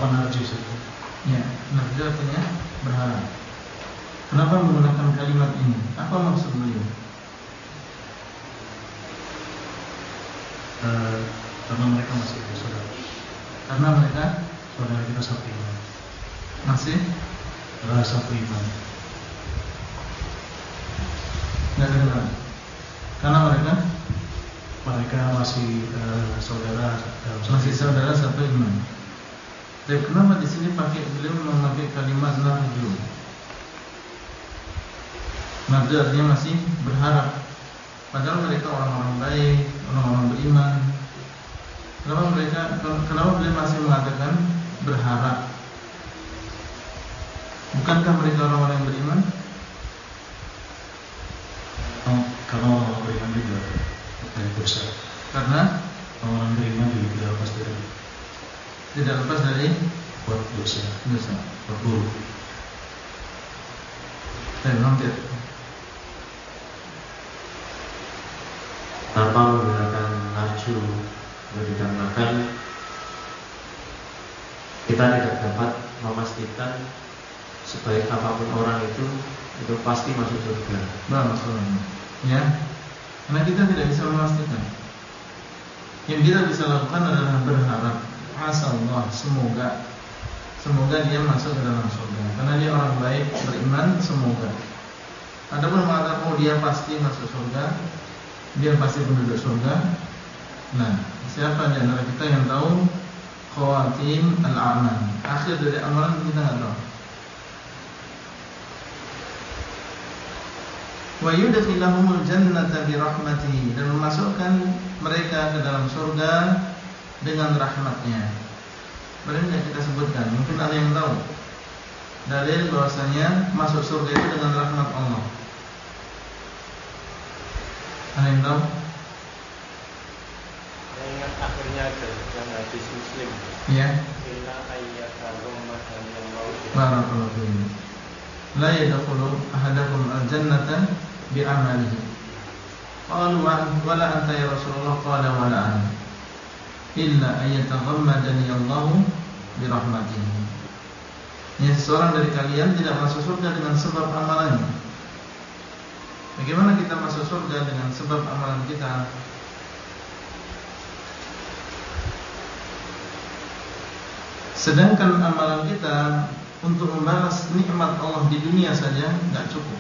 Apa narju itu? Ya, narju artinya berharap. Kenapa menggunakan kalimat ini? Apa maksud beliau? Karena mereka masih bersaudara. Karena mereka Saudara kita satu iman. masih Satu iman. nggak dengar. Karena Mereka masih saudara dalam masih saudara satu iman. Tapi kenapa di sini beliau memakai kalimat narju? Narju artinya masih berharap. Padahal mereka orang-orang baik, orang-orang beriman. Kenapa beliau masih mengatakan berharap? Bukankah mereka orang-orang yang beriman? Karena orang beriman juga dari dosa. Karena Orang beriman juga tidak lepas dari buat dosa. Buat buruk. Nanti Tanpa menggunakan narju, dikarenakan kita tidak dapat memastikan sebaik apapun orang itu pasti masuk surga. maksudnya, ya, karena kita tidak bisa memastikan. Yang kita bisa lakukan adalah berharap, asallah, semoga dia masuk ke dalam surga. Karena dia orang baik, beriman, semoga. Adapun mengatakan dia pasti masuk surga, dia pasti penduduk surga. Nah, siapa di antara kita yang tahu khawatim al-amal? Akhir dari amalan kita nggak tahu. Wa yudkhilahumul jannata bi rahmatihi, dan memasukkan mereka ke dalam surga dengan rahmatnya. Benar kita sebutkan, mungkin ada yang tahu dalil bahwasanya masuk surga itu dengan rahmat Allah. Ada yang tahu? Saya ingat akhirnya ada yang hadis Muslim. Ya. Inna ayyaka rummahan yang mau. Barakallahu fiikum. La yadkhulu ahadakum al-jannata bi'amalihi. Qalu wala anta ya Rasulullah, qala wala ana. Illa ayyataghammadani Allah birahmatihi. Ya, seorang dari kalian tidak masuk surga dengan sebab amalannya. Bagaimana kita masuk surga dengan sebab amalan kita? Sedangkan amalan kita untuk membalas nikmat Allah di dunia saja nggak cukup.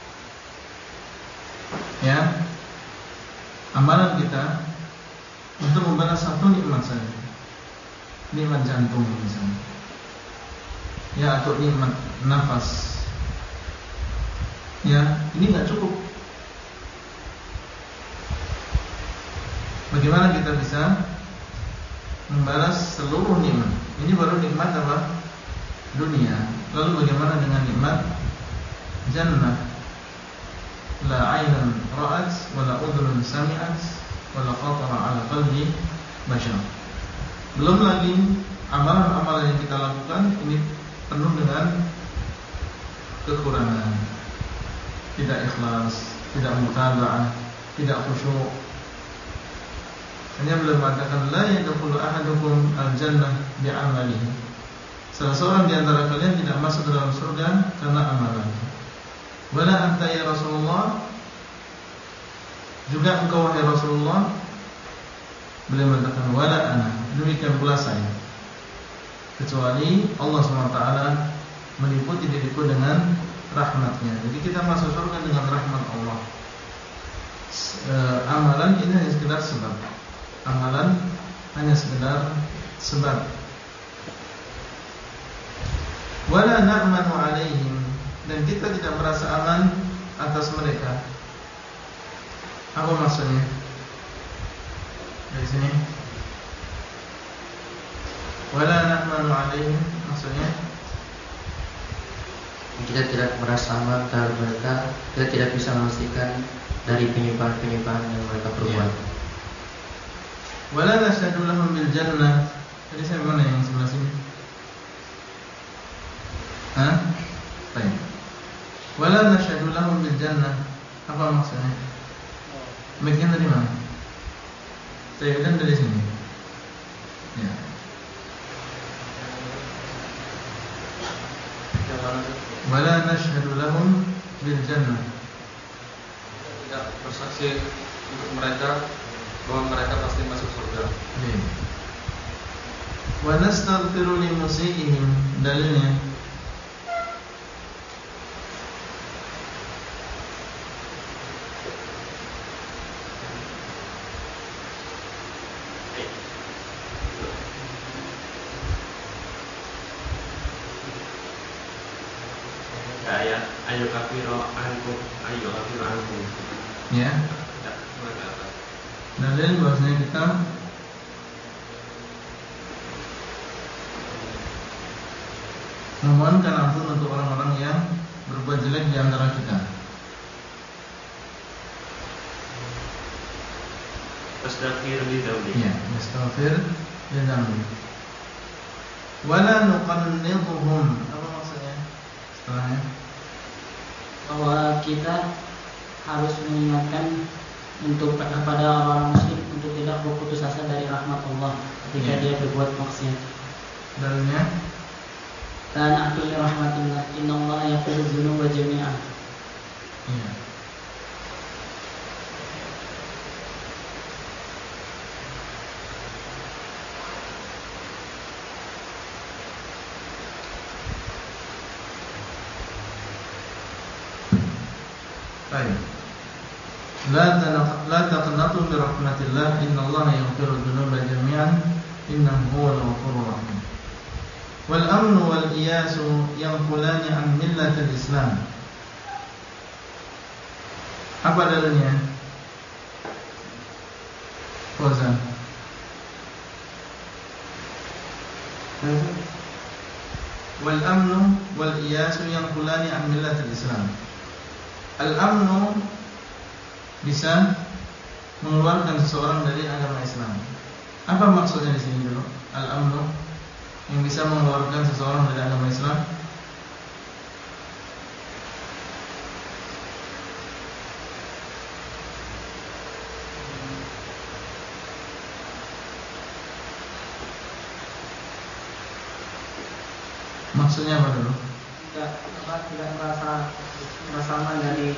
Ya, amalan kita untuk membalas satu nikmat saja, nikmat jantung misalnya, ya, atau nikmat nafas, ya, ini nggak cukup. Bagaimana kita bisa membalas seluruh nikmat? Ini baru nikmat apa? Dunia. Lalu bagaimana dengan nikmat jannah? La 'ainun ra'at wa la udhunun sami'at wa la khatara 'ala qalbi bashar. Belum lagi amalan-amalan yang kita lakukan ini penuh dengan kekurangan, tidak ikhlas, tidak mutaba'ah, tidak khusyuk. Hanya belum mengatakan la yadkhulu ahadukum al-jannah bi'amalihi. Salah seorang di antara kalian tidak masuk ke dalam surga karena amalannya. Wala anta ya Rasulullah, juga engkau wahai Rasulullah. Beliau mengatakan wala ana, demikian pula saya. Kecuali Allah SWT meliputi diriku dengan rahmatnya. Jadi kita masuk surga dengan rahmat Allah. Amalan ini hanya sekedar sebab. Amalan hanya sekedar sebab. Wala na'manu alaihim, dan kita tidak merasa aman atas mereka. Apa maksudnya? Dari sini. Wala na'manu alaihim maksudnya Kita tidak merasa aman terhadap mereka. Kita tidak bisa memastikan dari penyimpangan-penyimpangan yang mereka perbuat. Wala nashhadu lahum bil jannah. Jadi saya mana yang sebelah sini? Baik. Wala nashhadu lahum bil jannah. Apa maksudnya? Bagian dari mana? Saya bilang dari sini. Ya. bil jannah. Tidak bersaksi untuk mereka bahwa mereka pasti masuk surga. Wa nastaghfiru li musiihim, dalilnya ayat ayo kafiro ankum ya. tidak mereka apa Dalil bahwasanya kita memohonkan ampun untuk orang-orang yang berbuat jelek di antara kita. Astaghfir li dzambi. Ya, astaghfir li dzambi. Wala nuqannidhum. Apa maksudnya? Setelahnya bahwa kita harus mengingatkan untuk kepada orang muslim untuk tidak berputus asa dari rahmat Allah ketika dia berbuat maksiat. dalilnya Dan atul rahmatillah, innallaha yaghfiru dzunuba jami'an. iya. Baik. La taqnatu min rahmatillah, innallaha yaghfiru dzunuba jami'an, innahu huwal ghafurur rahim. Wal amnu wal iyasu yanqulani an millatil Islam. Apa dalilnya? Fauzan. Wal amnu wal iyasu yanqulani an millatil Islam. Al amnu bisa mengeluarkan seseorang dari agama Islam. Apa maksudnya di sini dulu? Al amnu yang bisa mengeluarkan seseorang dari agama Islam. Maksudnya apa dulu? Tidak merasa aman dari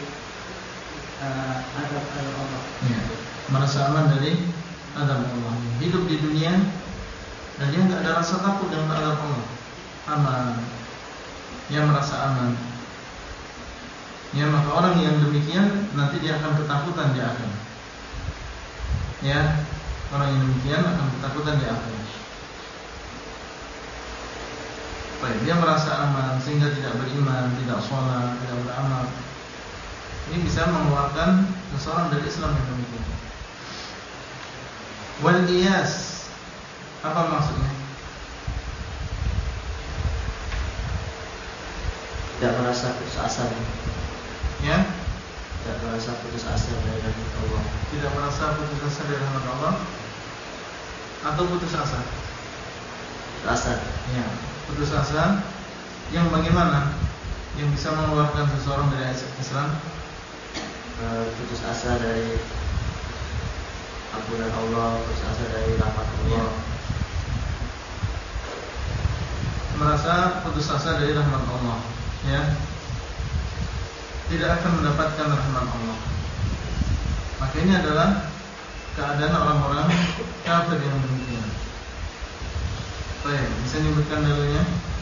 azab Allah. Ya, merasa aman dari azab Allah. Hidup di dunia dan dia nggak ada rasa takut dengan azab Allah. Aman. Dia merasa aman. Ya, maka orang yang demikian nanti dia akan ketakutan di akhir. Ya, orang yang demikian akan ketakutan di akhir. Baik, dia merasa aman sehingga tidak beriman, tidak sholat, tidak beramal. Ini bisa mengeluarkan seseorang dari Islam yang demikian. Wal iyas, apa maksudnya? Tidak merasa putus asa. Ya, Tidak merasa putus asa dari rahmat Allah. tidak merasa putus asa dari rahmat Allah atau putus asa? Putus asa. Ya, putus asa yang bagaimana? Yang bisa mengeluarkan seseorang dari Islam? Putus asa dari ampunan Allah, putus asa dari rahmat Allah. Merasa putus asa dari rahmat Allah, ya, tidak akan mendapatkan rahmat Allah. Maka ini adalah keadaan orang-orang kafir yang demikian. Baik, bisa nyebutkan dalilnya?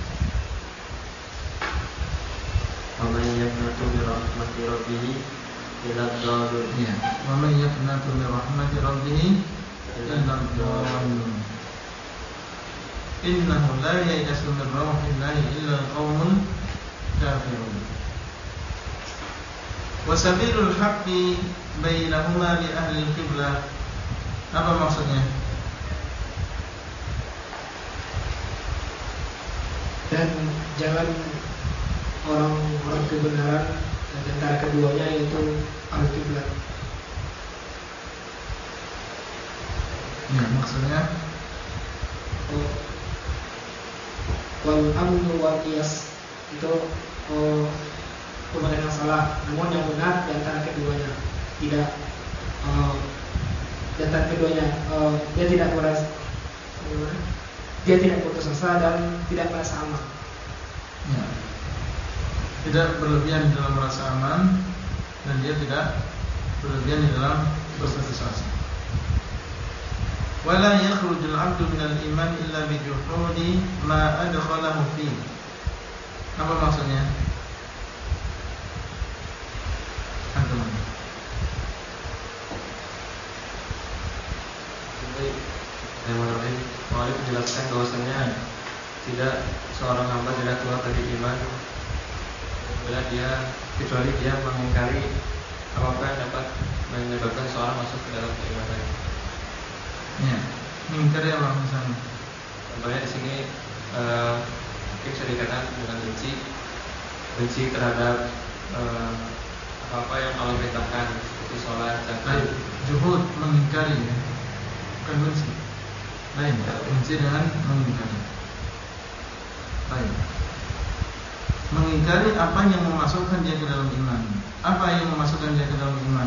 Wa man yaqnatu bi rahmati rabbih ila dhalun. Iya. Wa may yaqnatu bi rahmati rabbih illa dhalun. Innahu la ya'yasu min rahmatillahi illa al-qaumul kafirun. Wa sabilul haqqi bainahuma bi ahli al-qiblah. Apa maksudnya? Dan jalan orang-orang kebenaran dan antara keduanya yaitu al-qiblat. Ya, maksudnya Wal amnu wal qiyas itu kebenaran yang salah, namun yang benar di antara keduanya. Tidak di antara keduanya dia tidak merasa, dia tidak putus asa dan tidak merasa aman. ya. tidak berlebihan di dalam merasa aman, dan dia tidak berlebihan di dalam berputus asa. Wala yakhrujul 'abdu minal iman illa bi juhudi ma adkhalahu fi. Apa maksudnya? Antum. Jadi yang menurut Malik menjelaskan bahwasanya tidak seorang hamba tidak keluar dari iman kecuali dia mengingkari apa yang dapat menyebabkan seorang masuk ke dalam keimanan. Ya, mengingkari apa misalnya? Contohnya di sini mungkin bisa dikatakan dengan benci terhadap apa-apa yang Allah perintahkan seperti sholat, zakat. Juhud, mengingkari ya, bukan benci. Lain, benci dengan mengingkari. Lain. Mengingkari apa yang memasukkan dia ke dalam iman. Apa yang memasukkan dia ke dalam iman?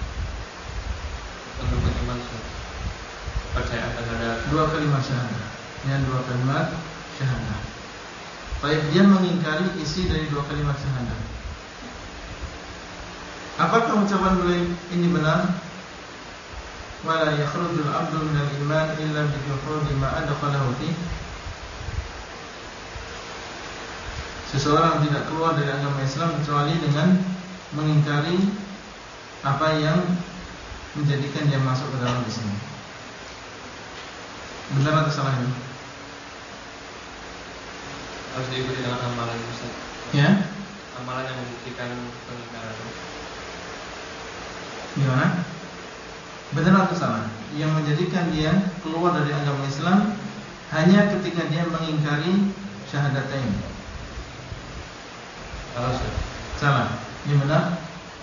Untuk beriman, percaya terhadap dua kalimat syahadah. Ya, dua kalimat syahadah. Baik, dia mengingkari isi dari dua kalimat syahadah. Apakah ucapan beliau ini benar? Wala yakhrujul 'abdu minal iman illa bi juhudi ma adkhalahu fi. Seseorang tidak keluar dari agama Islam kecuali dengan mengingkari apa yang menjadikan dia masuk ke dalam Islam. Benar atau salah ini? Harus diikuti dengan amalan Ustaz. Ya? Amalan yang membuktikan pengingkaran. Gimana? Benar atau salah? Yang menjadikan dia keluar dari agama Islam hanya ketika dia mengingkari syahadatain. Salah, Ustaz. Salah. Ini benar?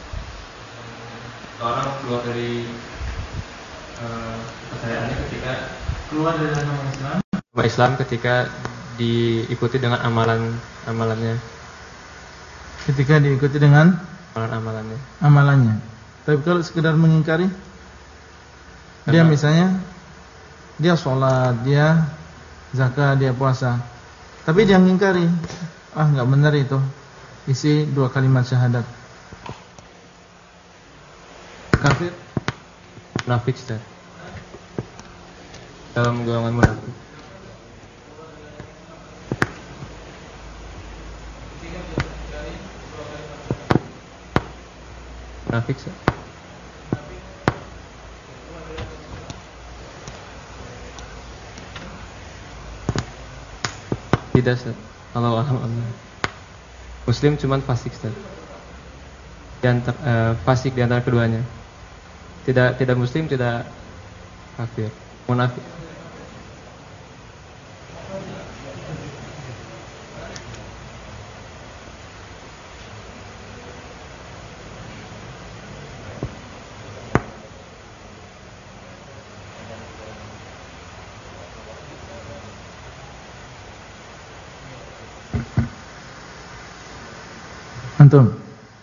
Orang keluar dari kepercayaannya ketika Keluar dari agama Islam ketika diikuti dengan amalannya. ketika diikuti dengan amalannya. Tapi kalau sekedar mengingkari, dia misalnya dia sholat, dia zakat, dia puasa, tapi dia mengingkari, nggak benar itu isi dua kalimat syahadat. Kafir? Munafik, Ustaz. Dalam golongan munafik. Munafik, Ustaz. Tidak, Ustaz. Alhamdulillah. Muslim cuman fasik, Ustaz. Fasik di antara keduanya. Tidak muslim, tidak kafir. Munafik. Antum,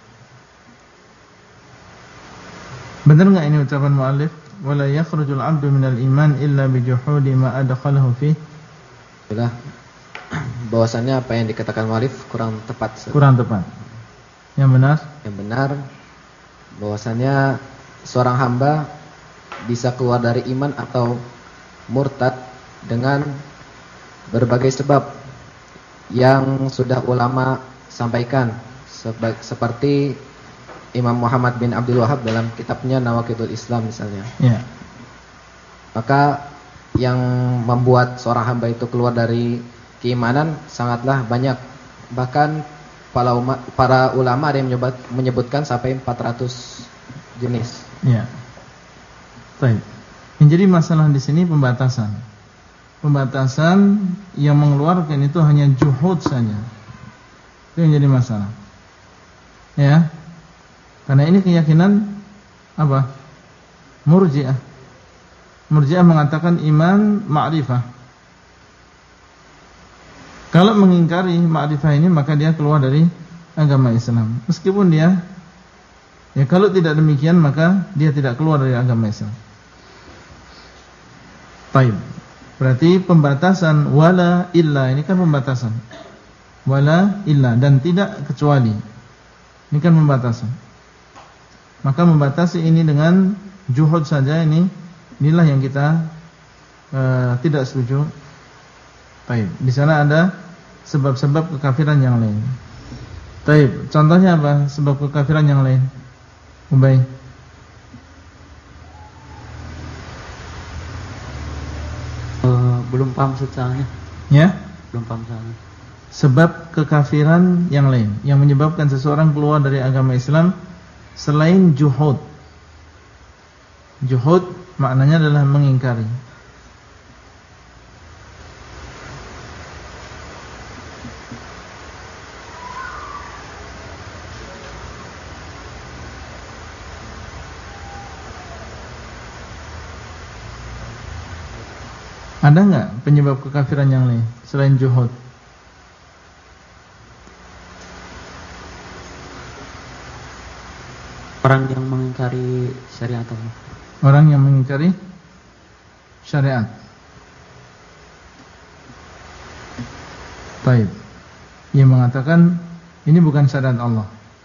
benar enggak ini ucapan muallif? Wala yakhrujul 'abdu minal iman illa bi juhudi ma adkhalahu fi. Sudah. Bahwasannya apa yang dikatakan muallif kurang tepat. Kurang tepat. Yang benar? Yang benar bahwasannya seorang hamba bisa keluar dari iman atau murtad dengan berbagai sebab yang sudah ulama sampaikan, seperti Imam Muhammad bin Abdul Wahab dalam kitabnya Nawaqidul Islam misalnya. Ya. Maka yang membuat seorang hamba itu keluar dari keimanan sangatlah banyak. Bahkan para ulama ada yang menyebutkan sampai 400 jenis. Ya. Baik. Yang jadi masalah di sini pembatasan. Pembatasan yang mengeluarkan itu hanya juhud saja. Itu yang jadi masalah. Ya. Karena ini keyakinan apa? Murji'ah. Murji'ah mengatakan iman ma'rifah. Kalau mengingkari ma'rifah ini maka dia keluar dari agama Islam. Meskipun dia kalau tidak demikian maka dia tidak keluar dari agama Islam. Baik. Berarti pembatasan wala illa ini kan pembatasan. wala illa, dan tidak kecuali. Ini kan membatasi. Maka membatasi ini dengan juhud saja, inilah yang kita tidak setuju. Baik, di sana ada sebab-sebab kekafiran yang lain. Baik, contohnya apa sebab kekafiran yang lain? Ubay. Belum paham soalnya. Ya? Belum paham soalnya. Sebab kekafiran yang lain yang menyebabkan seseorang keluar dari agama Islam selain juhud. Juhud maknanya adalah mengingkari. Ada enggak penyebab kekafiran yang lain selain juhud? Orang yang mengingkari syariat Allah. Orang yang mengingkari syariat. Baik. Ia mengatakan ini bukan syariat Allah.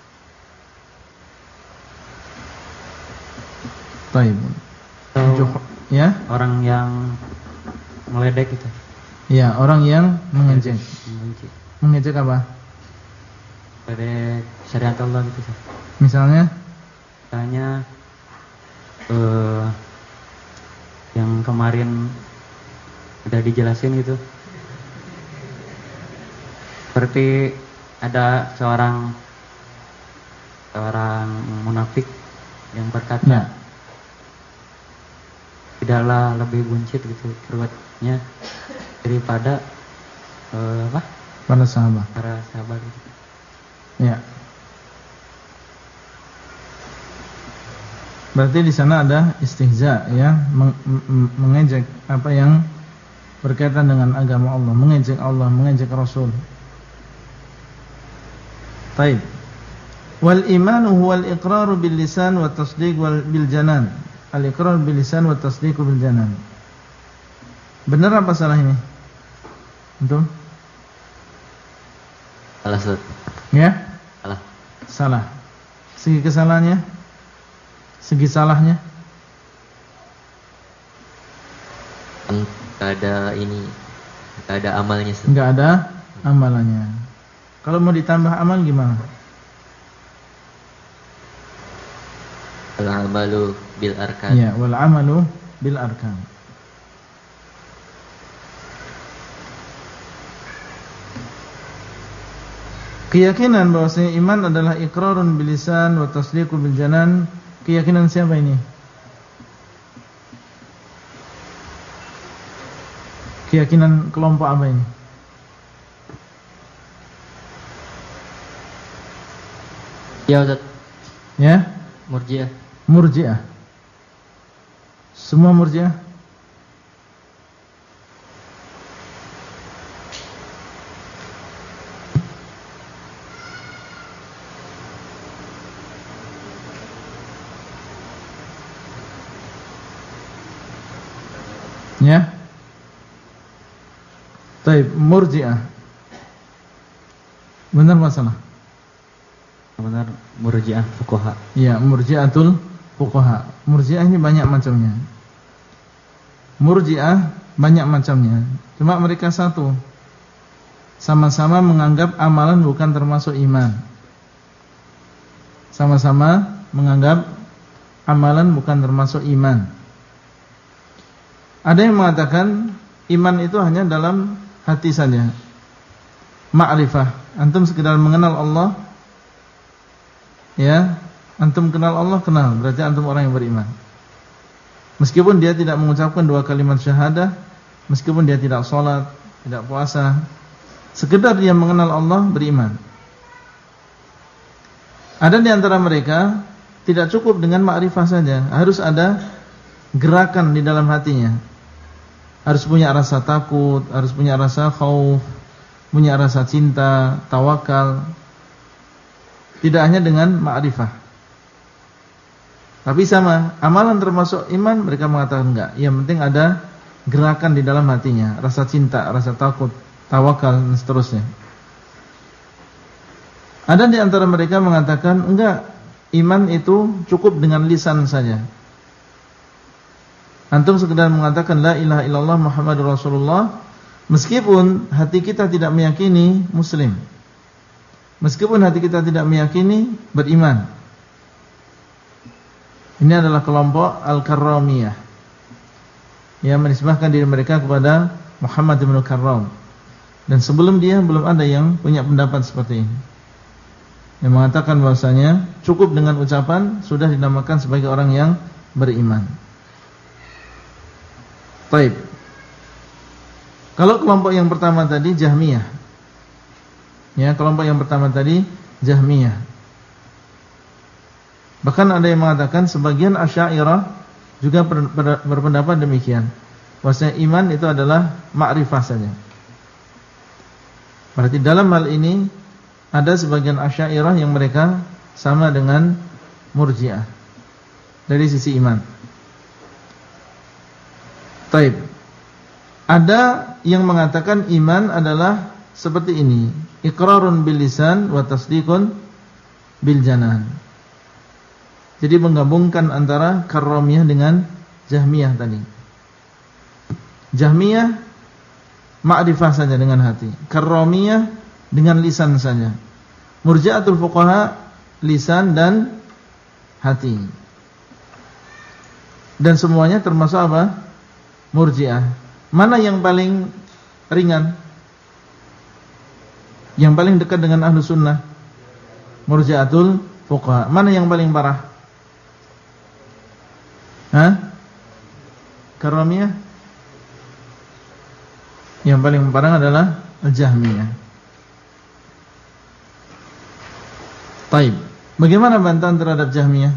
Baik. Ya, orang yang meledek itu. Ya, orang yang mengejek. Mengejek apa? Meledek syariat Allah gitu. Misalnya yang kemarin udah dijelasin gitu. Seperti ada seorang munafik yang berkata, tidaklah lebih buncit gitu perbuatannya daripada para sahabat. Gitu. Ya. Berarti di sana ada istihza, ya, mengejek apa yang berkaitan dengan agama Allah, mengejek Allah, mengejek Rasul. Baik. Wal imanu huwal iqraru bil lisan wa tasdiq bil janan. Al iqrar bil lisan wa tasdiq bil janan. Benar apa salah ini? Betul? Salah, Ustaz. Ya? Salah. Salah. Segi kesalahannya? Segi salahnya? Enggak ada amalnya. Enggak ada amalannya. Kalau mau ditambah amal gimana? Wal amalu bil arkan. Ya, wal amalu bil arkan. Keyakinan bahwasanya iman adalah iqrarun bil lisan wa tasdiqu bil janan. Keyakinan siapa ini? Keyakinan kelompok apa ini? Ya, Ustaz. Ya? Murji'ah. Murji'ah. Semua Murji'ah? Ya. Baik, Murji'ah. Benar masalah? Benar, Murji'ah fuqaha. Ya, Murji'atul fuqaha. Murji'ah ini banyak macamnya. Murji'ah banyak macamnya. Cuma mereka satu. Sama-sama menganggap amalan bukan termasuk iman. Sama-sama menganggap amalan bukan termasuk iman. Ada yang mengatakan iman itu hanya dalam hati saja. Ma'rifah, antum sekedar mengenal Allah. Ya, antum kenal Allah, kenal, berarti antum orang yang beriman. Meskipun dia tidak mengucapkan 2 kalimat syahadah, meskipun dia tidak sholat, tidak puasa, sekedar dia mengenal Allah, beriman. Ada di antara mereka tidak cukup dengan ma'rifah saja, harus ada gerakan di dalam hatinya. Harus punya rasa takut, harus punya rasa khauf, punya rasa cinta, tawakal. Tidak hanya dengan ma'rifah. Tapi sama, amalan termasuk iman, mereka mengatakan enggak. Yang penting ada gerakan di dalam hatinya, rasa cinta, rasa takut, tawakal, dan seterusnya. Ada di antara mereka mengatakan enggak, iman itu cukup dengan lisan saja. Antum sekedar mengatakan la ilaha illallah Muhammadur Rasulullah, meskipun hati kita tidak meyakini muslim, meskipun hati kita tidak meyakini beriman. Ini adalah kelompok Al-Karramiyah yang menisbahkan diri mereka kepada Muhammad bin Karram. Dan sebelum dia belum ada yang punya pendapat seperti ini, yang mengatakan bahwasanya cukup dengan ucapan sudah dinamakan sebagai orang yang beriman. Baik. Kalau kelompok yang pertama tadi Jahmiyah. Ya, kelompok yang pertama tadi Jahmiyah. Bahkan ada yang mengatakan sebagian Asy'ariyah juga berpendapat demikian. Bahwasanya iman itu adalah ma'rifah saja. Berarti dalam hal ini ada sebagian Asy'ariyah yang mereka sama dengan Murji'ah dari sisi iman. Taib. Ada yang mengatakan iman adalah seperti ini, iqrarun bil lisan wa tasdiqun bil janan. Jadi menggabungkan antara Karramiyah dengan Jahmiyah tadi. Jahmiyah ma'rifah saja dengan hati, Karramiyah dengan lisan saja. Murji'atul fuqaha lisan dan hati. Dan semuanya termasuk apa? Murji'ah. Mana yang paling ringan? Yang paling dekat dengan ahlu sunnah? Murji'atul fuqaha. Mana yang paling parah? Karramiyah. Yang paling parah adalah Al-Jahmiyah. Taib. Bagaimana bantahan terhadap Jahmiyah?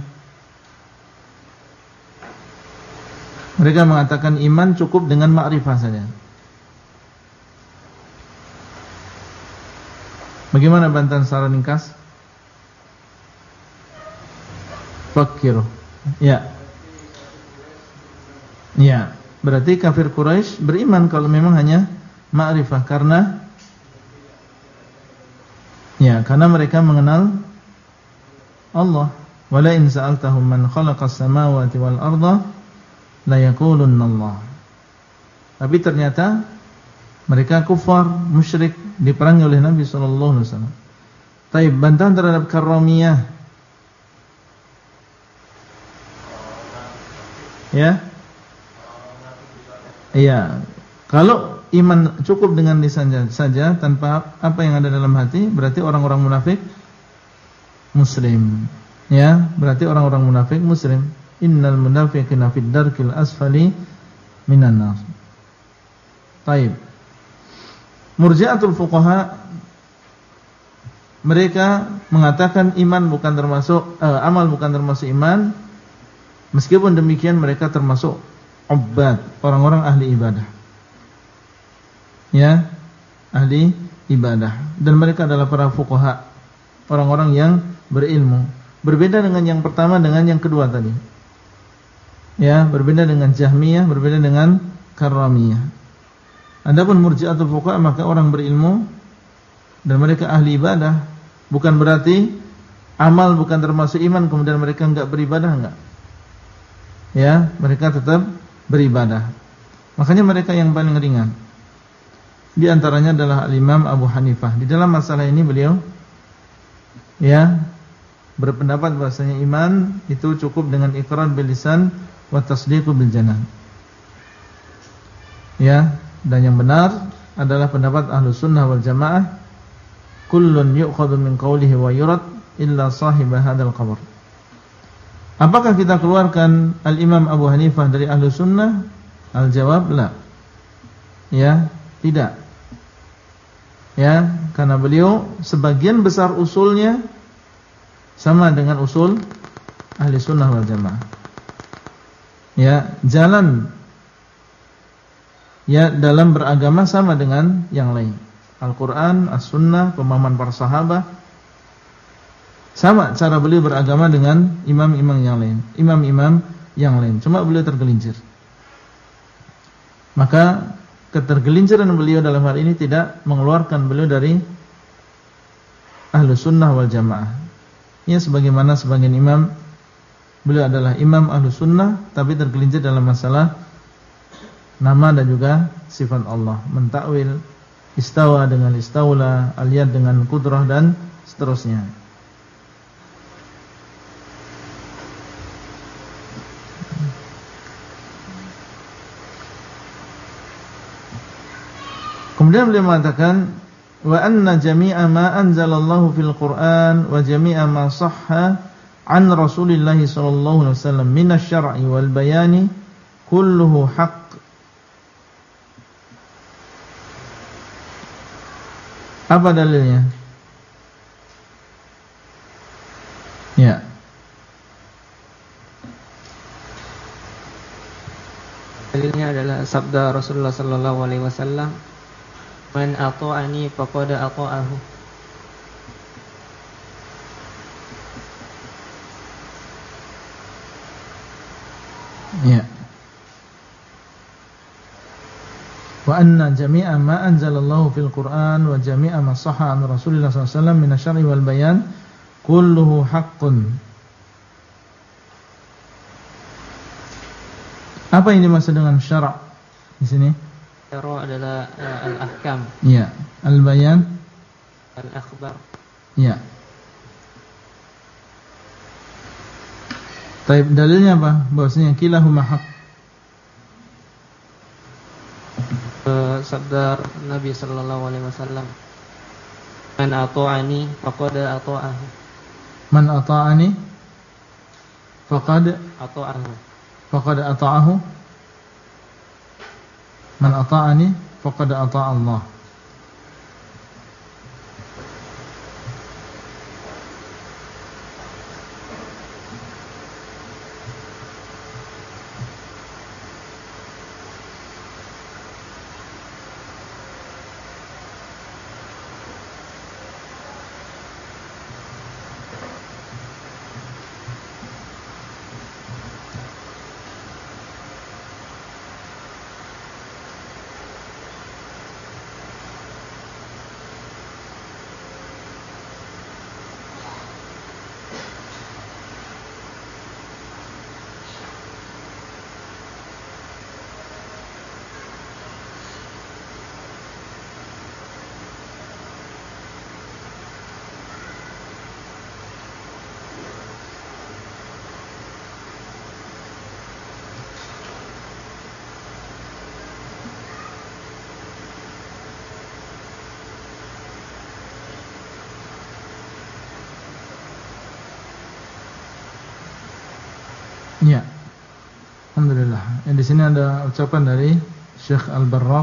Mereka mengatakan iman cukup dengan ma'rifah saja. Bagaimana bantahan secara ringkas? Fakiru. Ya. Ya, berarti kafir Quraisy beriman kalau memang hanya ma'rifah karena mereka mengenal Allah. Wala in sa'altahum man khalaqas samawati wal arda la yaqulunna Allah. Tapi ternyata mereka kufar, musyrik, diperangi oleh Nabi sallallahu alaihi wasallam. Taib, bantahan terhadap Karramiyah. Ya. Iya. Kalau iman cukup dengan lisan saja tanpa apa yang ada dalam hati, berarti orang-orang munafik muslim. Ya, berarti orang-orang munafik muslim. Innal munafiqina fid darkil asfali minan nar. Baik. Murji'atul fuqaha mereka mengatakan iman bukan termasuk amal bukan termasuk iman. Meskipun demikian mereka termasuk ubbad, orang-orang ahli ibadah. Ya, ahli ibadah. Dan mereka adalah para fuqaha, orang-orang yang berilmu. Berbeda dengan yang pertama dengan yang kedua tadi. Ya, berbeda dengan Jahmiyah, berbeda dengan Karramiyah. Adapun Murji'atul fuqaha maka orang berilmu dan mereka ahli ibadah. Bukan berarti amal bukan termasuk iman kemudian mereka enggak beribadah, enggak. Ya, mereka tetap beribadah. Makanya mereka yang paling ringan. Di antaranya adalah Al-Imam Abu Hanifah. Di dalam masalah ini beliau berpendapat bahwasanya iman itu cukup dengan iqrar bil lisan wa tasdiqu bil janan. Ya, dan yang benar adalah pendapat Ahlus Sunnah wal Jamaah, kullun yu'khadhu min qawlihi wa yurad illa sahib hadzal qabr. Apakah kita keluarkan Al-Imam Abu Hanifah dari Ahlus Sunnah? Al-jawab la. Ya, tidak. Ya, karena beliau sebagian besar usulnya sama dengan usul Ahli Sunnah wal Jamaah. Ya, jalan dalam beragama sama dengan yang lain. Al-Quran, As-Sunnah, pemahaman para sahabat, sama cara beliau beragama dengan imam-imam yang lain. Imam-imam yang lain. Cuma beliau tergelincir. Maka ketergelinciran beliau dalam hal ini tidak mengeluarkan beliau dari Ahlus Sunnah wal Jamaah. Ya, sebagaimana sebagian imam, beliau adalah imam Ahlus Sunnah, tapi tergelincir dalam masalah nama dan juga sifat Allah, mentakwil istawa dengan istaula, al-yad dengan qudrah dan seterusnya. Kemudian beliau mengatakan wa anna jami'a ma anzalallahu fil Qur'an wa jami'a ma sahha an Rasulillah sallallahu alaihi wasallam min asy-syar'i wal bayani kulluhu haqq. Apa dalilnya? Ya. Dalilnya adalah sabda Rasulullah sallallahu alaihi wasallam, "Man ata'ani faqad ata'ahu." Ya. Wa anna jami'a ma anzalallahu fil Qur'an wa jami'a ma sahha an Rasulillah sallallahu alaihi wasallam min asy-syar'i wal bayan kulluhu haqqun. Apa yang dimaksud dengan syara' di sini? Syara' adalah al-ahkam. Iya, al-bayan, al-akhbar. Iya. Taib, dalilnya apa? Bahwasanya kilahuma haq. Sabda Nabi sallallahu alaihi wasallam, "Man ata'ani faqad ata'ahu." Man ata'ani faqad ata'ahu. Faqad ata'ahu. Man ata'ani faqad ata'a Allah. Ya, alhamdulillah. Di sini ada ucapan dari Syekh Al-Barraq.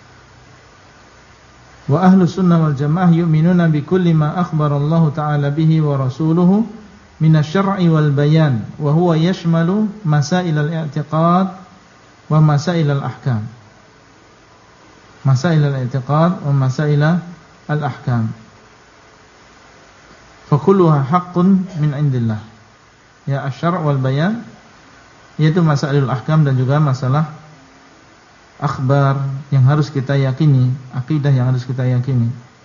Wa ahlus sunnah wal jamaah yu'minuna bi kulli ma akhbara Allah ta'ala bihi wa rasuluhu min asy-syar'i wal bayan wa huwa yashmalu masail al-i'tiqad wa masail al-ahkam. Masail al-i'tiqad wa masail al-ahkam. Fa kulluha haqqun min indillah. Ya, asy-syar' wal bayan, yaitu masailul ahkam dan juga masalah akhbar yang harus kita yakini, akidah yang harus kita yakini.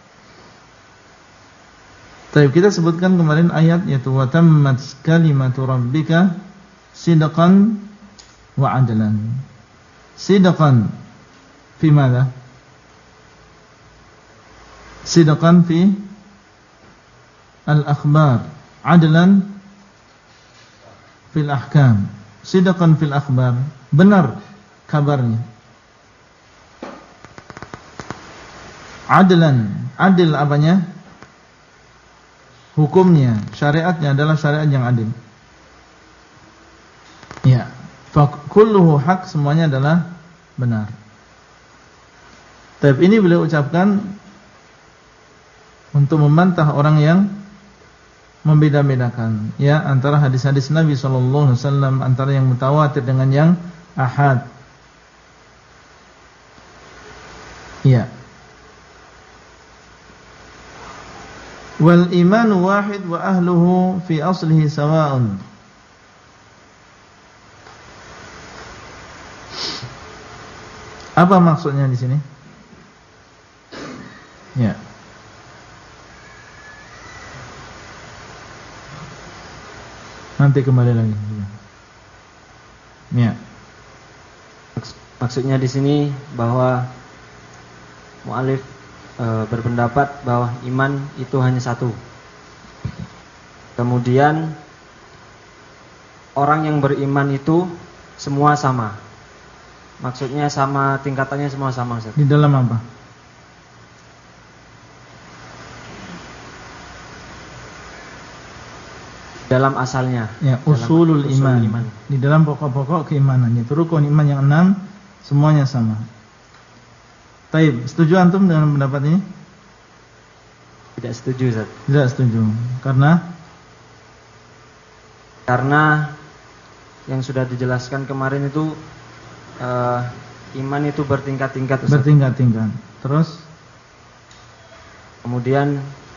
Tapi kita sebutkan kemarin ayat, yaitu wa tammat kalimatu rabbika sidqan wa adlan. Sidqan fi madza? Sidqan fi al-akhbar, adlan fil ahkam. Sidqan fil akhbar, benar kabarnya. Adlan, adil apanya? Hukumnya, syariatnya adalah syariat yang adil. Ya, fa kulluhu haq, semuanya adalah benar. Tapi ini beliau ucapkan untuk membantah orang yang membeda-bedakan, ya, antara hadis-hadis Nabi sallallahu alaihi wasallam, antara yang mutawatir dengan yang ahad. Ya. Wal imanu wahid wa ahluhu fi aslihi sawa'un. Apa maksudnya di sini? Ya. Nanti kembali lagi. Ya. Maksudnya di sini bahwa mu'alif berpendapat bahwa iman itu hanya satu. Kemudian orang yang beriman itu semua sama. Maksudnya sama, tingkatannya semua sama, Ustaz. Di dalam apa? Dalam asalnya. Ya, usulul iman. Di dalam pokok-pokok keimanan, yaitu rukun iman yang 6 semuanya sama. Taib, setuju antum dengan pendapat ini? Tidak setuju, Ustaz. Tidak setuju. Karena yang sudah dijelaskan kemarin itu iman itu bertingkat-tingkat, Ustaz. Bertingkat-tingkat. Terus kemudian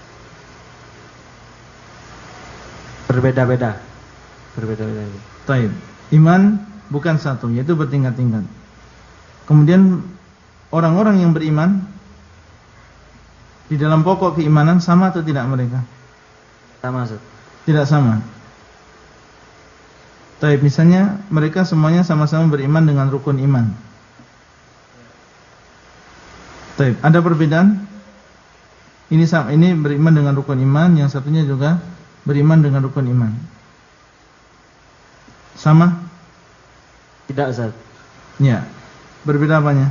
berbeda-beda. Taib. Iman bukan satu, yaitu bertingkat-tingkat. Kemudian orang-orang yang beriman di dalam pokok keimanan sama atau tidak mereka? Sama, Ustaz. Tidak sama. Taib, misalnya mereka semuanya sama-sama beriman dengan rukun iman. Taib, ada perbedaan? Ini beriman dengan rukun iman, yang satunya juga beriman dengan rukun iman. Sama? Tidak, Ustaz. Ya. Berbeda apanya?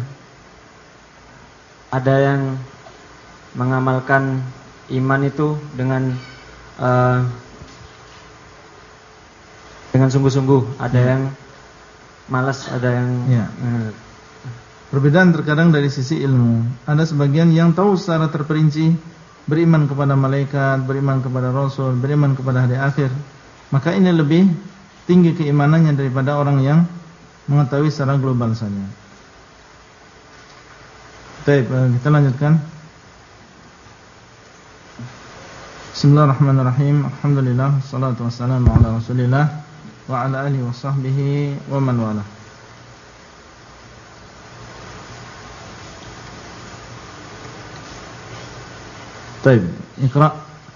Ada yang mengamalkan iman itu dengan sungguh-sungguh. Ada yang malas, ada yang Perbedaan terkadang dari sisi ilmu. Ada sebagian yang tahu secara terperinci beriman kepada malaikat, beriman kepada rasul, beriman kepada hari akhir. Maka ini lebih tinggi keimanannya daripada orang yang mengetahui secara global saja. Baik, kita lanjutkan. Bismillahirrahmanirrahim. Alhamdulillah, salatu wassalamu ala Rasulillah wa ala alihi wa sahbihi wa man wala. Baik, Iqra.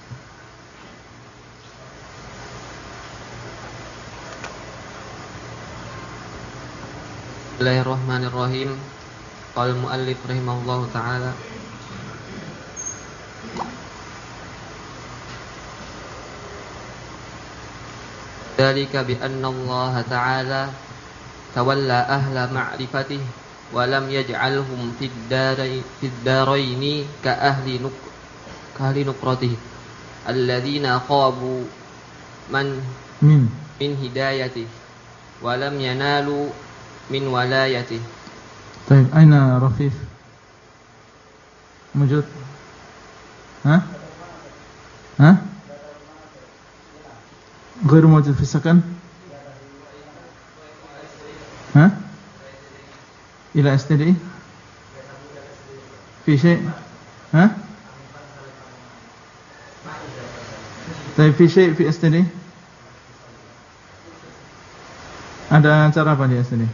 Bismillahirrahmanirrahim. Qala al-muallif rahimahullahu taala Dzalika bi anna Allah ta'ala tawalla ahla ma'rifatih wa lam yaj'alhum fid daraini ka ahli nuqratih alladzina qabu min hidayatih wa lam yanalu min walayatih. Baik, aina Rafif? Mujud? Hah? غير موجود في السكن؟ ها؟ إلى STDI؟ في شيء؟ ها؟ طيب في شيء في STDI؟ Ada acara apa di STDI?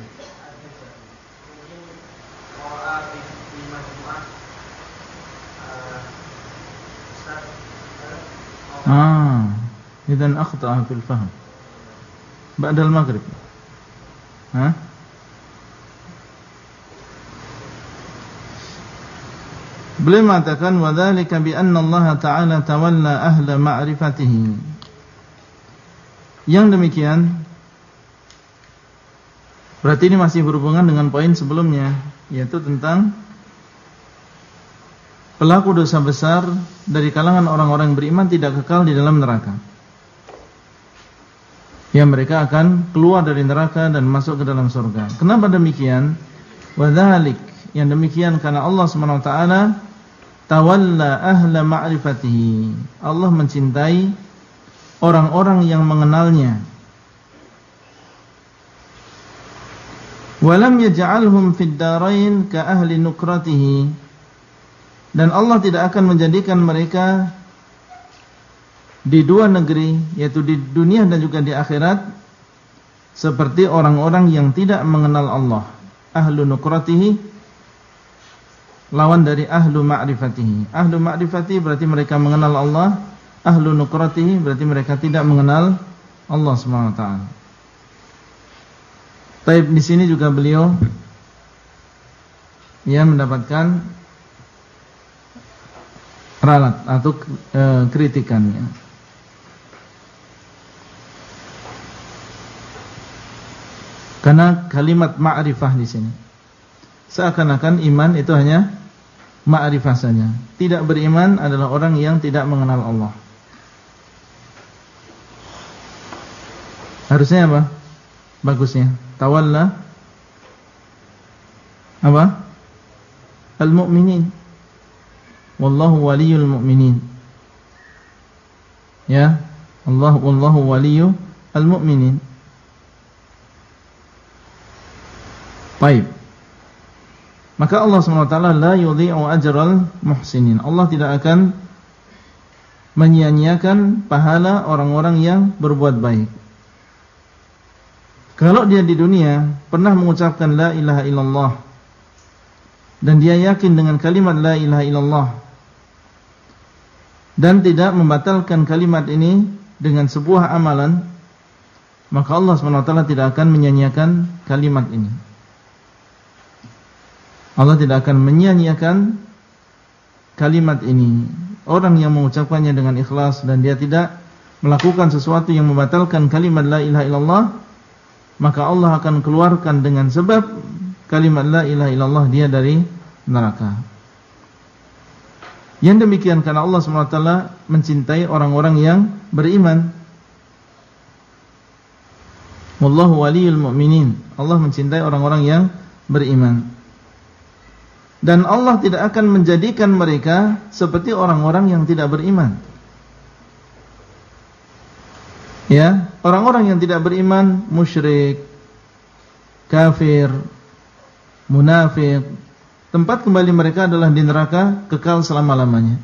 إذن أخطأ في الفهم بعد المغرب. Beliau mengatakan wadzalika bi anna Allah Ta'ala tawalla ahla ma'rifatihi. Yang demikian berarti ini masih berhubungan dengan poin sebelumnya, yaitu tentang pelaku dosa besar dari kalangan orang-orang yang beriman tidak kekal di dalam neraka. Ya, mereka akan keluar dari neraka dan masuk ke dalam surga. Kenapa demikian? Wadzalik, yang demikian karena Allah Subhanahu wa taala tawalla ahla ma'rifatihi. Allah mencintai orang-orang yang mengenalnya. Walam yaj'alhum fid darain ka ahli nukratihi. Dan Allah tidak akan menjadikan mereka di dua negeri, yaitu di dunia dan juga di akhirat, seperti orang-orang yang tidak mengenal Allah. Ahlu nukratihi lawan dari ahlu ma'rifatihi. Ahlu ma'rifatihi berarti mereka mengenal Allah. Ahlu nukratihi berarti mereka tidak mengenal Allah Subhanahu wa taala. Taib di sini juga beliau mendapatkan ralat atau kritikannya. Karena kalimat ma'rifah di sini seakan-akan iman itu hanya ma'rifah saja. Tidak beriman adalah orang yang tidak mengenal Allah. Harusnya apa? Bagusnya tawalla apa? Al-mu'minin. Wallahu waliyul mu'minin. Ya, wallahu waliyul mu'minin. Baik. Maka Allah SWT la yudhi'u ajral muhsinin. Allah tidak akan menyia-nyiakan pahala orang-orang yang berbuat baik. Kalau dia di dunia pernah mengucapkan la ilaha illallah dan dia yakin dengan kalimat la ilaha illallah dan tidak membatalkan kalimat ini dengan sebuah amalan, maka Allah SWT tidak akan menyia-nyiakan kalimat ini. Allah tidak akan menyia-nyiakan kalimat ini. Orang yang mengucapkannya dengan ikhlas dan dia tidak melakukan sesuatu yang membatalkan kalimat la ilaha illallah, maka Allah akan keluarkan dengan sebab kalimat la ilaha illallah dia dari neraka. Yang demikian karena Allah SWT mencintai orang-orang yang beriman. Wallahu waliyul mu'minin. Allah mencintai orang-orang yang beriman. Dan Allah tidak akan menjadikan mereka seperti orang-orang yang tidak beriman. Ya, orang-orang yang tidak beriman, musyrik, kafir, munafik, tempat kembali mereka adalah di neraka kekal selama-lamanya.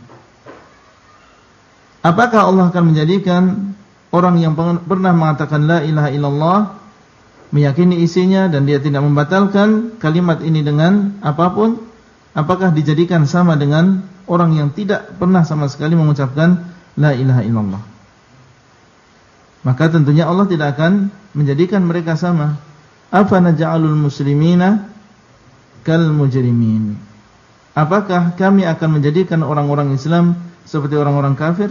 Apakah Allah akan menjadikan orang yang pernah mengatakan la ilaha illallah, meyakini isinya dan dia tidak membatalkan kalimat ini dengan apapun, apakah dijadikan sama dengan orang yang tidak pernah sama sekali mengucapkan la ilaha illallah? Maka tentunya Allah tidak akan menjadikan mereka sama. Afa naj'alul muslimina kal mujrimin. Apakah kami akan menjadikan orang-orang Islam seperti orang-orang kafir?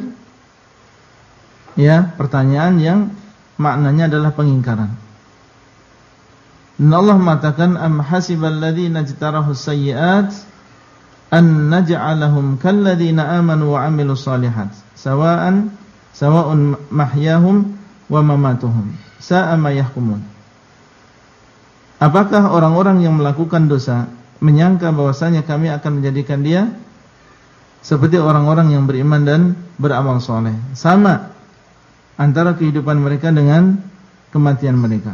Ya, pertanyaan yang maknanya adalah pengingkaran. Dan Allah mengatakan am hasibal ladzina jtarahus sayyi'at an naj'alahum kal ladzina amanu wa 'amilus shalihat sawa'un mahyahum wa mamatuhum sa'a ma yahkumun. Apakah orang-orang yang melakukan dosa menyangka bahwasanya kami akan menjadikan dia seperti orang-orang yang beriman dan beramal soleh? Sama antara kehidupan mereka dengan kematian mereka.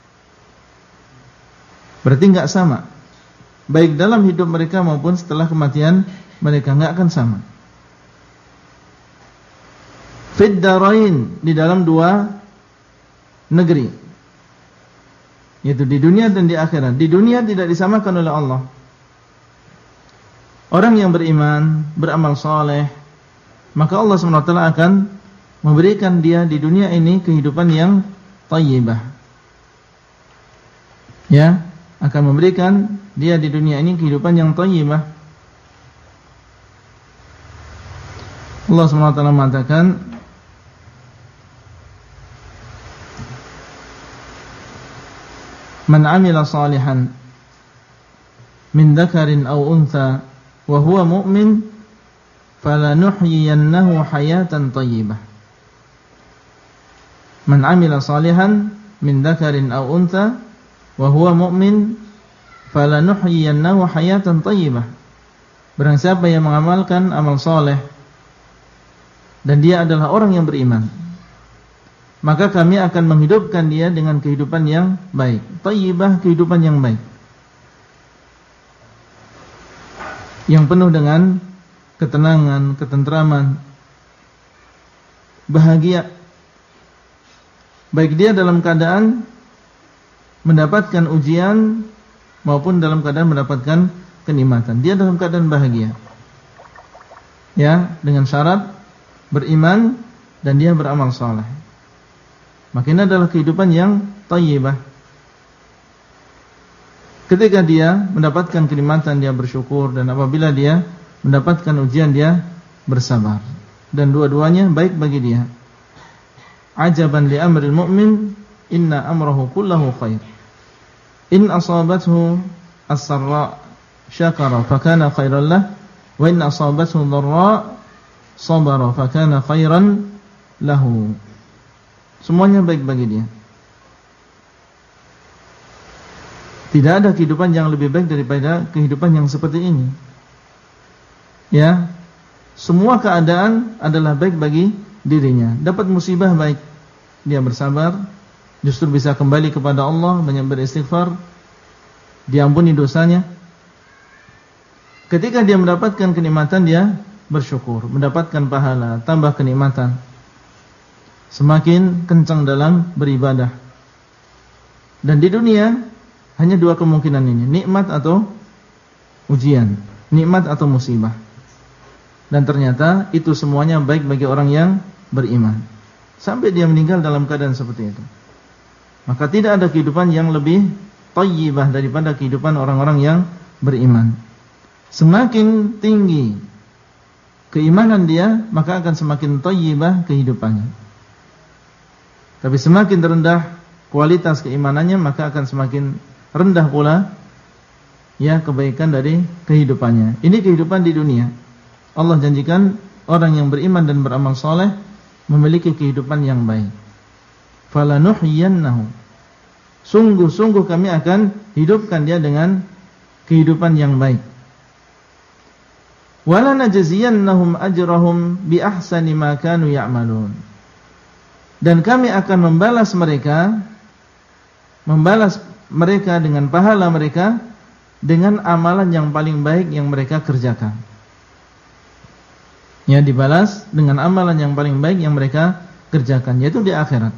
Berarti enggak sama. Baik dalam hidup mereka maupun setelah kematian mereka enggak akan sama. Fid darain, di dalam dua negeri, yaitu di dunia dan di akhirat. Di dunia tidak disamakan oleh Allah. Orang yang beriman, beramal soleh, maka Allah SWT akan memberikan dia di dunia ini kehidupan yang thayyibah. Ya, akan memberikan dia di dunia ini kehidupan yang thayyibah. Allah SWT mengatakan, man amila salihan min dzakarin aw untha wa huwa mu'min falanuhyiyannahu hayatan thayyibah. Man amila salihan min dzakarin aw untha wa huwa mu'min falanuhyiyannahu hayatan thayyibah. Barang siapa yang mengamalkan amal saleh dan dia adalah orang yang beriman, maka kami akan menghidupkan dia dengan kehidupan yang baik. Thayyibah, kehidupan yang baik, yang penuh dengan ketenangan, ketentraman, bahagia. Baik dia dalam keadaan mendapatkan ujian maupun dalam keadaan mendapatkan kenikmatan. Dia dalam keadaan bahagia. Ya, dengan syarat beriman dan dia beramal saleh. Maka ini adalah kehidupan yang thayyibah. Ketika dia mendapatkan kenikmatan dia bersyukur, dan apabila dia mendapatkan ujian dia bersabar. Dan dua-duanya baik bagi dia. Ajaban li amril mu'min, inna amrahu kullahu khair. In asabathu as-sarra syakara fakana khairan lah, wa in asabathu dharra sabara fakana khairan lahu. Semuanya baik bagi dia. Tidak ada kehidupan yang lebih baik daripada kehidupan yang seperti ini. Ya, semua keadaan adalah baik bagi dirinya. Dapat musibah baik, dia bersabar, justru bisa kembali kepada Allah, banyak beristighfar, diampuni dosanya. Ketika dia mendapatkan kenikmatan, dia bersyukur, mendapatkan pahala, tambah kenikmatan, semakin kencang dalam beribadah. Dan di dunia hanya dua kemungkinan ini, nikmat atau ujian, nikmat atau musibah. Dan ternyata itu semuanya baik bagi orang yang beriman, sampai dia meninggal dalam keadaan seperti itu. Maka tidak ada kehidupan yang lebih thayyibah daripada kehidupan orang-orang yang beriman. Semakin tinggi keimanan dia, maka akan semakin thayyibah kehidupannya. Tapi semakin rendah kualitas keimanannya, maka akan semakin rendah pula ya kebaikan dari kehidupannya. Ini kehidupan di dunia. Allah janjikan orang yang beriman dan beramal soleh memiliki kehidupan yang baik. Falanuhyiyannahu, sungguh-sungguh kami akan hidupkan dia dengan kehidupan yang baik. Walanajziyannahum ajrahum bi ahsani ma kanu ya'malun, dan kami akan membalas mereka dengan pahala mereka dengan amalan yang paling baik yang mereka kerjakan. Ya, dibalas dengan amalan yang paling baik yang mereka kerjakan, yaitu di akhirat.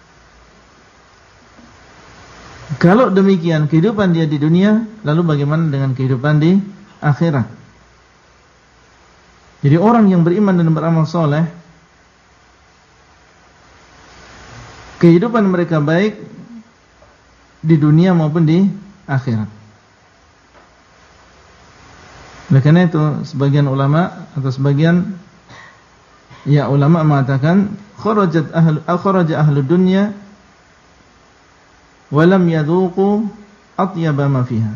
Kalau demikian kehidupan dia di dunia, lalu bagaimana dengan kehidupan di akhirat? Jadi orang yang beriman dan beramal soleh, kehidupan mereka baik di dunia maupun di akhirat. Oleh karena itu sebagian ulama atau sebagian ulama mengatakan kharaja ahlu dunya wa lam yadhuqu atyaba ma fiha.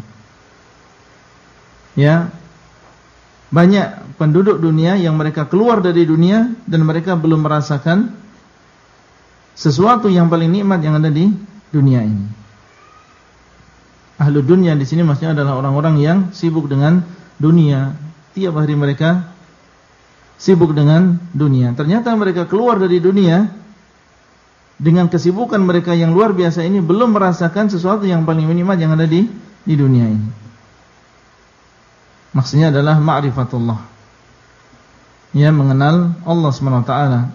Ya, banyak penduduk dunia yang mereka keluar dari dunia dan mereka belum merasakan sesuatu yang paling nikmat yang ada di dunia ini. Ahlu dunia di sini maksudnya adalah orang-orang yang sibuk dengan dunia. Tiap hari mereka sibuk dengan dunia. Ternyata mereka keluar dari dunia dengan kesibukan mereka yang luar biasa ini, belum merasakan sesuatu yang paling nikmat yang ada di dunia ini. Maksudnya adalah ma'rifatullah, ya, mengenal Allah SWT.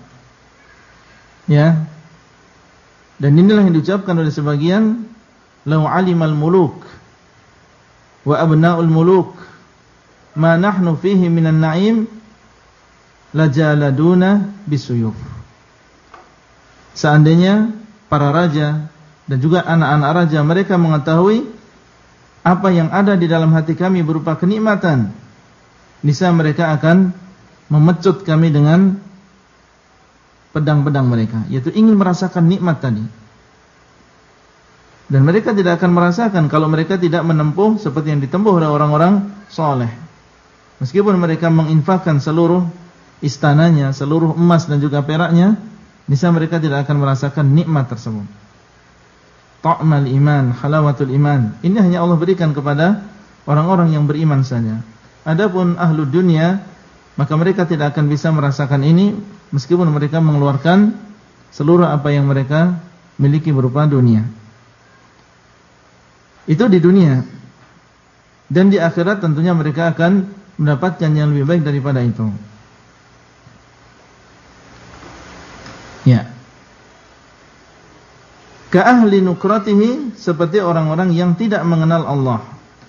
Ya. Dan inilah yang diucapkan oleh sebagian, lau alimal muluk wa abna'ul muluk ma nahnu fihi minan na'im lajaladuna bisuyuf. Seandainya para raja dan juga anak-anak raja mereka mengetahui apa yang ada di dalam hati kami berupa kenikmatan, niscaya mereka akan memecut kami dengan pedang-pedang mereka, yaitu ingin merasakan nikmat tadi. Dan mereka tidak akan merasakan kalau mereka tidak menempuh seperti yang ditempuh oleh orang-orang soleh. Meskipun mereka menginfakkan seluruh istananya, seluruh emas dan juga peraknya, niscaya mereka tidak akan merasakan nikmat tersebut. Ta'mal iman, halawatul iman. Ini hanya Allah berikan kepada orang-orang yang beriman saja. Adapun ahlu dunia, maka mereka tidak akan bisa merasakan ini meskipun mereka mengeluarkan seluruh apa yang mereka miliki berupa dunia. Itu di dunia. Dan di akhirat tentunya mereka akan mendapatkan yang lebih baik daripada itu. Ya. Ka ahli nukratihi, seperti orang-orang yang tidak mengenal Allah.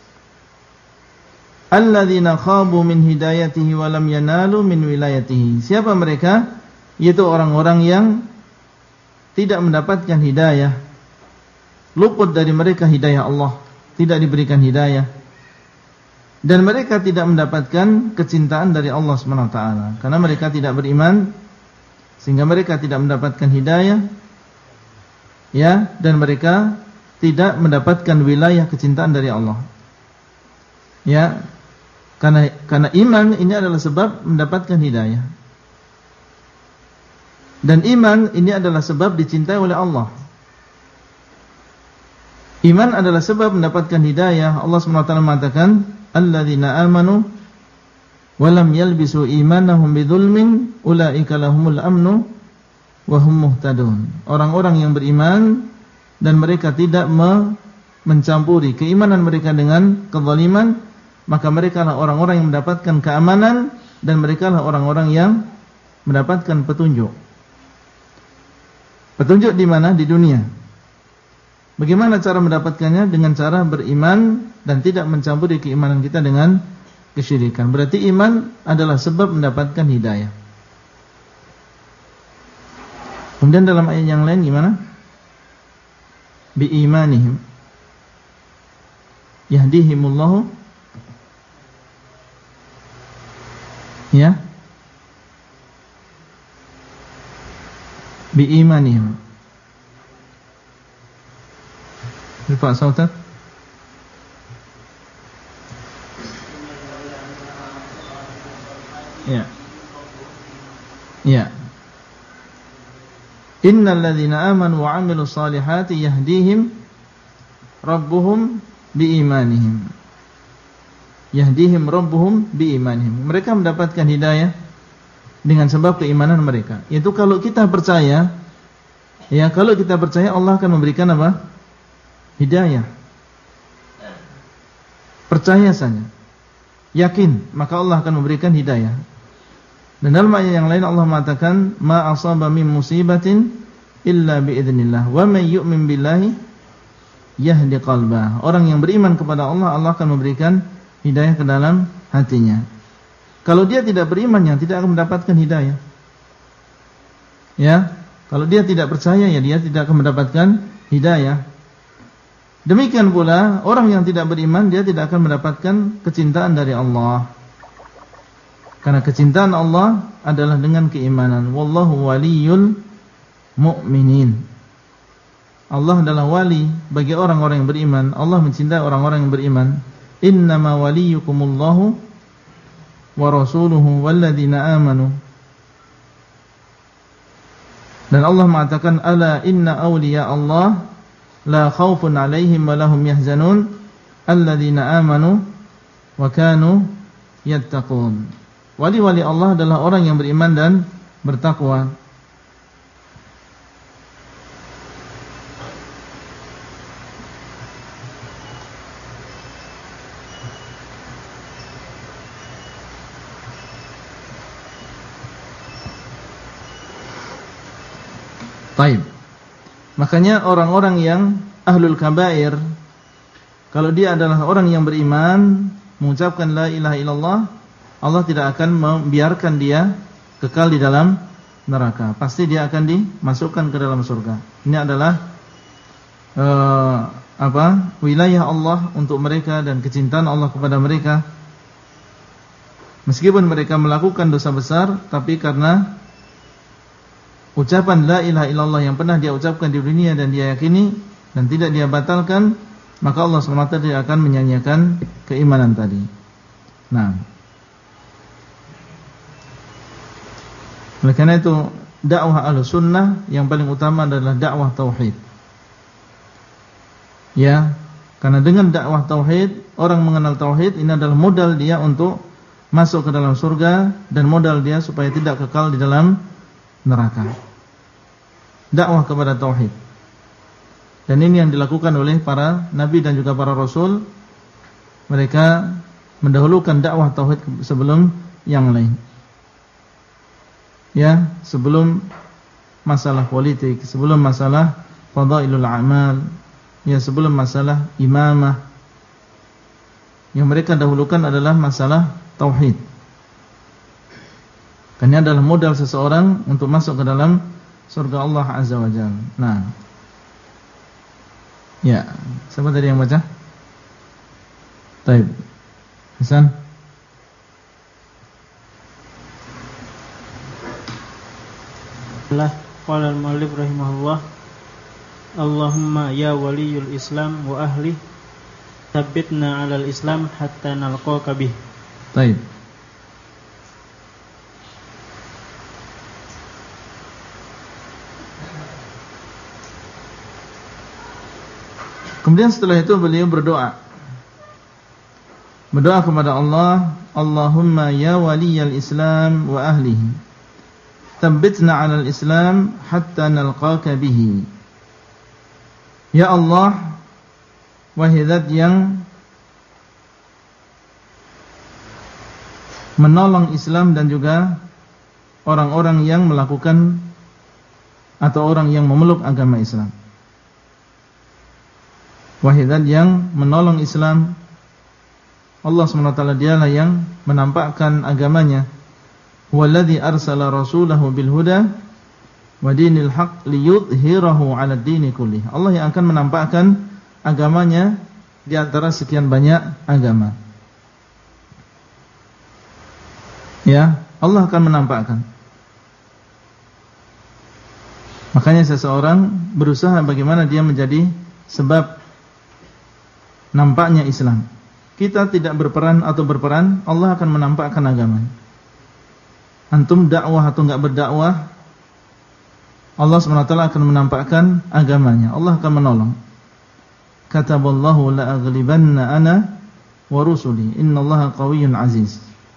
Alladzina khabu min hidayatihi wa lam yanalu min wilayatihi. Siapa mereka? Yaitu orang-orang yang tidak mendapatkan hidayah, luput dari mereka hidayah Allah, tidak diberikan hidayah, dan mereka tidak mendapatkan kecintaan dari Allah SWT karena mereka tidak beriman, sehingga mereka tidak mendapatkan hidayah, ya, dan mereka tidak mendapatkan wilayah kecintaan dari Allah, ya, karena iman ini adalah sebab mendapatkan hidayah, dan iman ini adalah sebab dicintai oleh Allah. Iman adalah sebab mendapatkan hidayah. Allah SWT mengatakan, alladzina amanu wa lam yalbisu imanahum bidzulmin ulaika lahumul amnu wa hum muhtadun. Orang-orang yang beriman dan mereka tidak mencampuri keimanan mereka dengan kezaliman, maka mereka lah orang-orang yang mendapatkan keamanan dan mereka lah orang-orang yang mendapatkan petunjuk. Petunjuk di mana? Di dunia. Bagaimana cara mendapatkannya? Dengan cara beriman dan tidak mencampuri keimanan kita dengan kesyirikan. Berarti iman adalah sebab mendapatkan hidayah. Kemudian dalam ayat yang lain gimana? Bi imanihim yahdihimullahu, ya, bi imanihim. Irfa sautak. Ya. Ya. Innal ladzina amanu wa 'amilus solihati yahdihim rabbuhum biimanihim. Yahdihim rabbuhum biimanihim. Mereka mendapatkan hidayah dengan sebab keimanan mereka. Yaitu kalau kita percaya, ya, kalau kita percaya Allah akan memberikan apa? Hidayah. Percaya saja, yakin, maka Allah akan memberikan hidayah. Dan dalam ayat yang lain Allah mengatakan, ma asaba min musibatin illa biidznillah wa may yu'min billahi yahdi qalbah. Orang yang beriman kepada Allah, Allah akan memberikan hidayah ke dalam hatinya. Kalau dia tidak beriman, yang tidak akan mendapatkan hidayah. Ya, kalau dia tidak percaya, ya dia tidak akan mendapatkan hidayah. Demikian pula orang yang tidak beriman, dia tidak akan mendapatkan kecintaan dari Allah. Karena kecintaan Allah adalah dengan keimanan. Wallahu waliyul mu'minin. Allah adalah wali bagi orang-orang yang beriman. Allah mencintai orang-orang yang beriman. Innama waliyukumullahu wa rasuluhu walladzina amanu. Dan Allah mengatakan, ala inna awliya Allah la khaufun 'alaihim wa lahum yahzanun alladzina amanu wa kanu yattaqun. Wali-wali Allah adalah orang yang beriman dan bertakwa. Baik. Makanya orang-orang yang ahlul kabair, kalau dia adalah orang yang beriman, mengucapkan la ilaha illallah, Allah tidak akan membiarkan dia kekal di dalam neraka. Pasti dia akan dimasukkan ke dalam surga. Ini adalah wilayah Allah untuk mereka dan kecintaan Allah kepada mereka. Meskipun mereka melakukan dosa besar, tapi karena ucapan la ilaha illallah yang pernah dia ucapkan di dunia dan dia yakini dan tidak dia batalkan, maka Allah SWT tidak akan menyanyiakan keimanan tadi. Nah, oleh karena itu dakwah Ahlussunnah yang paling utama adalah dakwah tauhid. Ya, karena dengan dakwah tauhid, orang mengenal tauhid, ini adalah modal dia untuk masuk ke dalam surga dan modal dia supaya tidak kekal di dalam neraka. Dakwah kepada tauhid. Dan ini yang dilakukan oleh para nabi dan juga para rasul. Mereka mendahulukan dakwah tauhid sebelum yang lain. Ya, sebelum masalah politik, sebelum masalah fadailul amal, ya, sebelum masalah imamah. Yang mereka dahulukan adalah masalah tauhid. Karena adalah modal seseorang untuk masuk ke dalam surga Allah Azza wa Jalla. Nah. Ya, siapa tadi yang baca? Taib. Hasan. Qala al-muallif rahimahullah, Allahumma ya waliyul Islam wa ahli, tsabbitna 'alal Islam hatta nalqaka bih. Taib. Kemudian setelah itu beliau berdoa. Berdoa kepada Allah, Allahumma ya waliyal Islam wa ahlihi, tsabbitna 'alal Islam hatta nalqaka bihi. Ya Allah, wahai Zat yang menolong Islam dan juga orang-orang yang melakukan atau orang yang memeluk agama Islam. Wahai Zat yang menolong Islam, Allah SWT dialah yang menampakkan agamanya. Walladzi arsala rasulahu bil huda wa dinil haq liyudhhirahu 'ala ad-dini kullih. Allah yang akan menampakkan agamanya di antara sekian banyak agama. Ya, Allah akan menampakkan. Makanya seseorang berusaha bagaimana dia menjadi sebab nampaknya Islam. Kita tidak berperan atau berperan, Allah akan menampakkan agama. Antum dakwah atau enggak berdakwah, Allah SWT akan menampakkan agamanya. Allah akan menolong. Kataballahu la aghlibanna ana wa rusuli, innallaha qawiyyun aziz.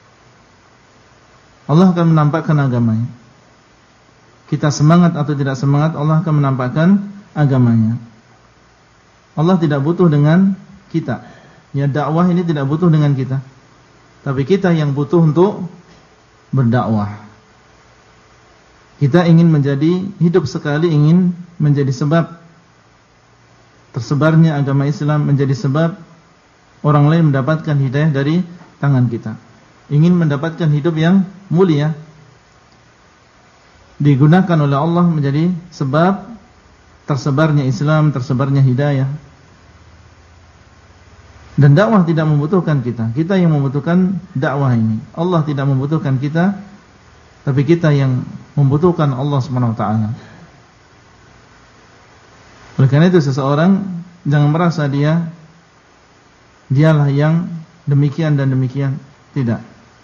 Allah akan menampakkan agamanya. Kita semangat atau tidak semangat, Allah akan menampakkan agamanya. Allah tidak butuh dengan kita. Ya, dakwah ini tidak butuh dengan kita, tapi kita yang butuh untuk berdakwah. Kita ingin menjadi, hidup sekali ingin menjadi sebab tersebarnya agama Islam, menjadi sebab orang lain mendapatkan hidayah dari tangan kita. Ingin mendapatkan hidup yang mulia, digunakan oleh Allah menjadi sebab tersebarnya Islam, tersebarnya hidayah. Dan dakwah tidak membutuhkan kita. Kita yang membutuhkan dakwah ini. Allah tidak membutuhkan kita, tapi kita yang membutuhkan Allah SWT. Oleh karena itu seseorang jangan merasa dialah yang demikian dan demikian. Tidak.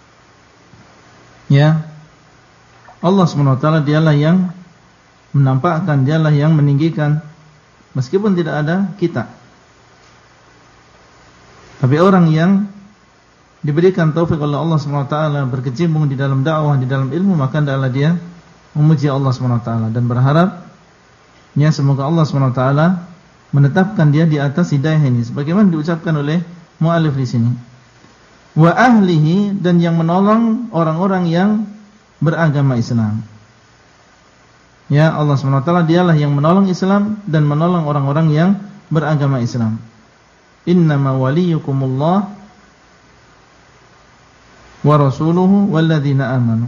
Ya, Allah SWT dialah yang menampakkan, dialah yang meninggikan, meskipun tidak ada kita. Tapi orang yang diberikan taufik oleh Allah SWT berkecimpung di dalam dakwah, di dalam ilmu, maka adalah dia memuji Allah SWT dan berharap ya semoga Allah SWT menetapkan dia di atas hidayah ini, sebagaimana diucapkan oleh mu'alif di sini. Wa ahlihi, dan yang menolong orang-orang yang beragama Islam. Ya, Allah SWT dialah yang menolong Islam dan menolong orang-orang yang beragama Islam. Innama waliyukumullah wa rasuluhu walladzina amanu.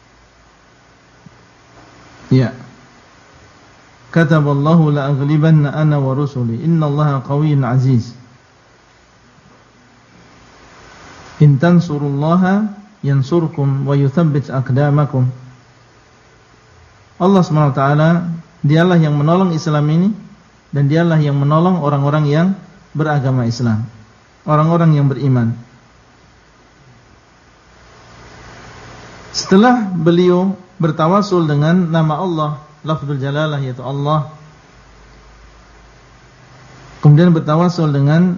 Ya. Kataballahu la aghlibanna ana wa rusuli, innallaha qawiyyun aziz. In tansurullaha yansurkum wa yuthabbit aqdamakum. Allah SWT dialah yang menolong Islam ini, dan dialah yang menolong orang-orang yang beragama Islam, orang-orang yang beriman. Setelah beliau bertawasul dengan nama Allah, lafzul jalalah yaitu Allah, kemudian bertawasul dengan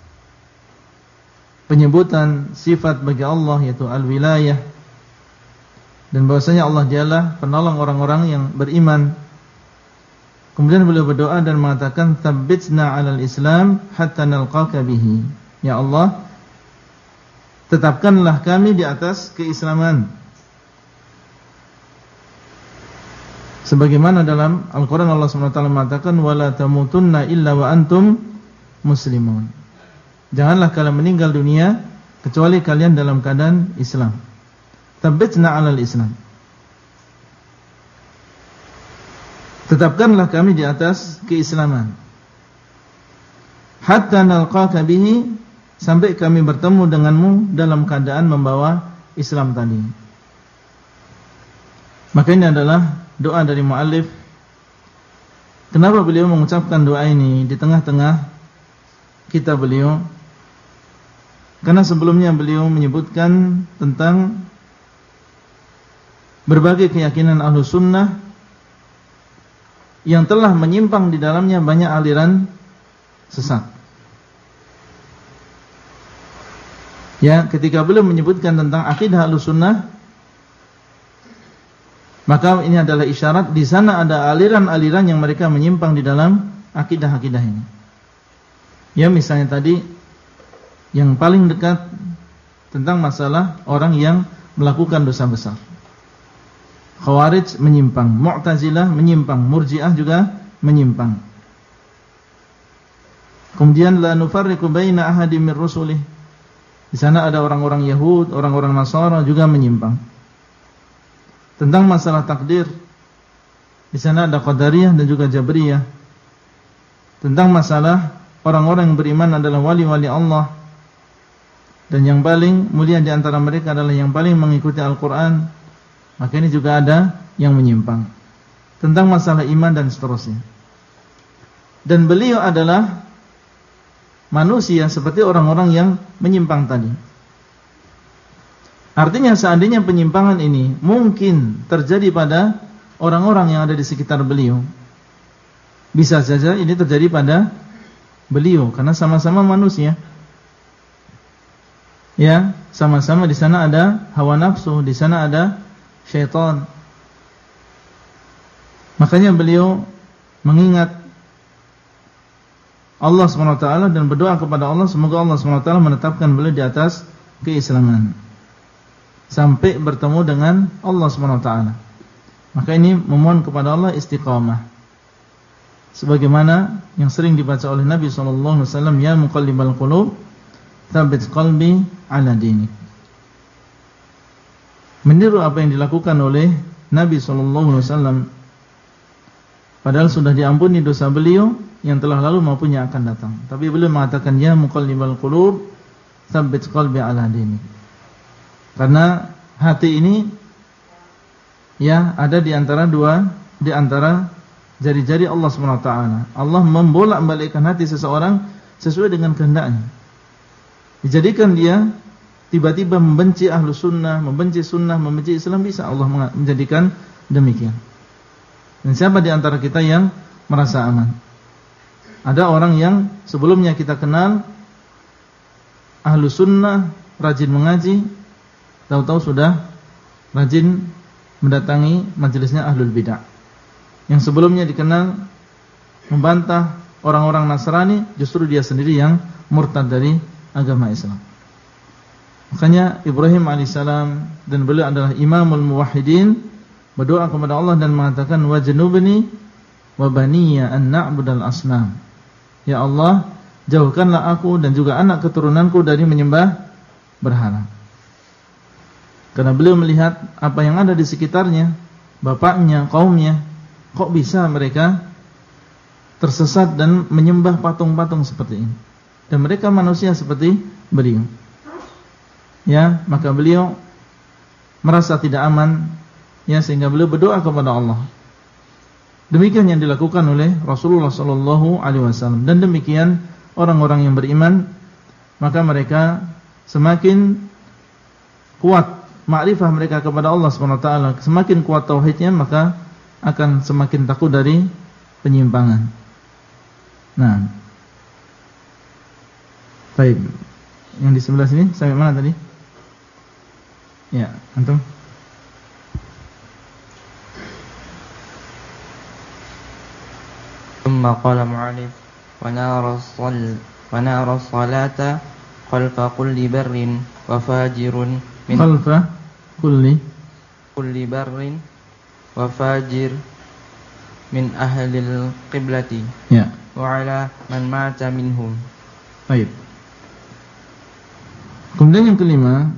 penyebutan sifat bagi Allah yaitu al-wilayah, dan bahwasanya Allah dialah penolong orang-orang yang beriman. Kemudian beliau berdoa dan mengatakan, tsabbitna 'alal Islam hatta nalqaka bihi. Ya Allah, tetapkanlah kami di atas keislaman. Sebagaimana dalam Al-Qur'an Allah SWT mengatakan, wala tamutunna illa wa antum muslimun. Janganlah kalian meninggal dunia kecuali kalian dalam keadaan Islam. Tsabbitna 'alal Islam. tetapkanlah kami di atas keislaman. Hatta nalqaka bihi, sampai kami bertemu denganmu dalam keadaan membawa Islam tadi. Maka ini adalah doa dari muallif. Kenapa beliau mengucapkan doa ini di tengah-tengah kitab beliau? Karena sebelumnya beliau menyebutkan tentang berbagai keyakinan Ahlus Sunnah yang telah menyimpang di dalamnya banyak aliran sesat. Ya, ketika beliau menyebutkan tentang akidah Ahlus Sunnah, maka ini adalah isyarat di sana ada aliran-aliran yang mereka menyimpang di dalam akidah-akidah ini. Ya, misalnya tadi yang paling dekat tentang masalah orang yang melakukan dosa besar. Khawarij menyimpang, Mu'tazilah menyimpang, Murji'ah juga menyimpang. Kemudian la nufarriqu baina ahadin min rusulih. Di sana ada orang-orang Yahud, orang-orang Nasara juga menyimpang. Tentang masalah takdir, di sana ada Qadariyah dan juga Jabriyah. Tentang masalah orang-orang yang beriman adalah wali-wali Allah, dan yang paling mulia di antara mereka adalah yang paling mengikuti Al-Quran, maka ini juga ada yang menyimpang. Tentang masalah iman dan seterusnya. Dan beliau adalah manusia seperti orang-orang yang menyimpang tadi. Artinya seandainya penyimpangan ini mungkin terjadi pada orang-orang yang ada di sekitar beliau, bisa saja ini terjadi pada beliau karena sama-sama manusia. Ya, sama-sama di sana ada hawa nafsu, di sana ada syaitan. Makanya beliau mengingat Allah SWT dan berdoa kepada Allah semoga Allah SWT menetapkan beliau di atas keislaman sampai bertemu dengan Allah SWT. Maka ini memohon kepada Allah istiqamah, sebagaimana yang sering dibaca oleh Nabi SAW, ya muqallibal qulub tsabbit qalbi ala dinik. Meniru apa yang dilakukan oleh Nabi SAW, padahal sudah diampuni dosa beliau yang telah lalu maupun yang akan datang, tapi beliau mengatakan ya muqallibal qulub tsabbit qalbi ala dinik. Karena hati ini ya ada di antara jari-jari Allah SWT. Allah membolak-balikkan hati seseorang sesuai dengan kehendaknya. Dijadikan dia tiba-tiba membenci Ahlus Sunnah, membenci Sunnah, membenci Islam, bisa Allah menjadikan demikian. Dan siapa di antara kita yang merasa aman? Ada orang yang sebelumnya kita kenal Ahlus Sunnah, rajin mengaji, tahu-tahu sudah rajin mendatangi majelisnya Ahlul Bidah. Yang sebelumnya dikenal membantah orang-orang Nasrani, justru dia sendiri yang murtad dari agama Islam. Makanya Ibrahim alaihissalam, dan beliau adalah imamul muwahhidin, berdoa kepada Allah dan mengatakan wajnubni wa baniya an na'budal asnam. Ya Allah, jauhkanlah aku dan juga anak keturunanku dari menyembah berhala. Karena beliau melihat apa yang ada di sekitarnya, bapaknya, kaumnya, kok bisa mereka tersesat dan menyembah patung-patung seperti ini, dan mereka manusia seperti beliau. Ya, maka beliau merasa tidak aman, ya, sehingga beliau berdoa kepada Allah. Demikian yang dilakukan oleh Rasulullah SAW, dan demikian orang-orang yang beriman, maka mereka semakin kuat makrifah mereka kepada Allah SWT, semakin kuat tauhidnya, maka akan semakin takut dari penyimpangan. Nah, baik, yang di sebelah sini sampai mana tadi? Ya, antum. Thumma qala mu'alif wa nara salata khalfa kulli barrin wa fajirun min khalfa kulli barrin wa fajir min ahlil qiblati, ya, wa ala man mata minhum. Baik. Kemudian yang kelima,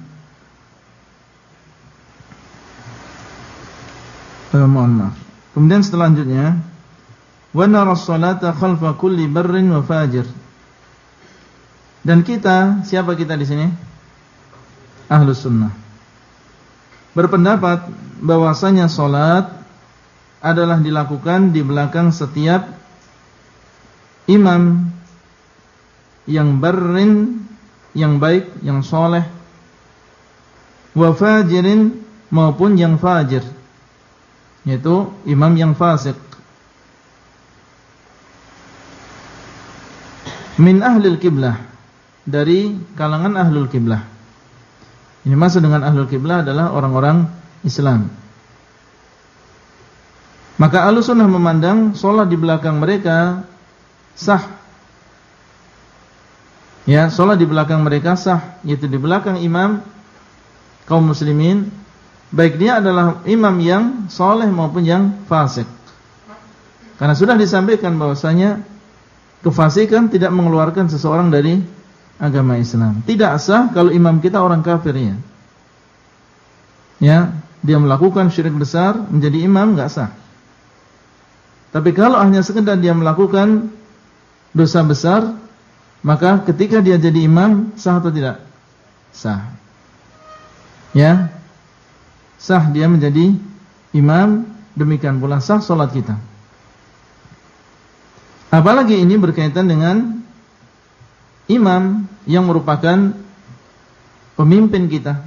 mohon maaf. Kemudian selanjutnya wa nara as-salata khalfa kulli barrin wa fajir. Dan kita, siapa kita di sini? Ahlus sunnah. Berpendapat bahwasanya salat adalah dilakukan di belakang setiap imam yang barrin, yang baik, yang soleh, wa fajirin, maupun yang fajir, yaitu imam yang fasik. Min ahlil kiblah, dari kalangan ahlul kiblah. Ini maksud dengan ahlul kiblah adalah orang-orang Islam. Maka Ahlus Sunnah memandang sholat di belakang mereka sah. Ya, sholat di belakang mereka sah, yaitu di belakang imam kaum muslimin, baik dia adalah imam yang soleh maupun yang fasik. Karena sudah disampaikan bahwasanya kefasikan tidak mengeluarkan seseorang dari agama Islam. Tidak sah kalau imam kita orang kafir ya. Ya, dia melakukan syirik besar menjadi imam enggak sah. Tapi kalau hanya sekedar dia melakukan dosa besar, maka ketika dia jadi imam sah atau tidak? Sah. Ya, sah dia menjadi imam, demikian pula sah salat kita. Apalagi ini berkaitan dengan imam yang merupakan pemimpin kita.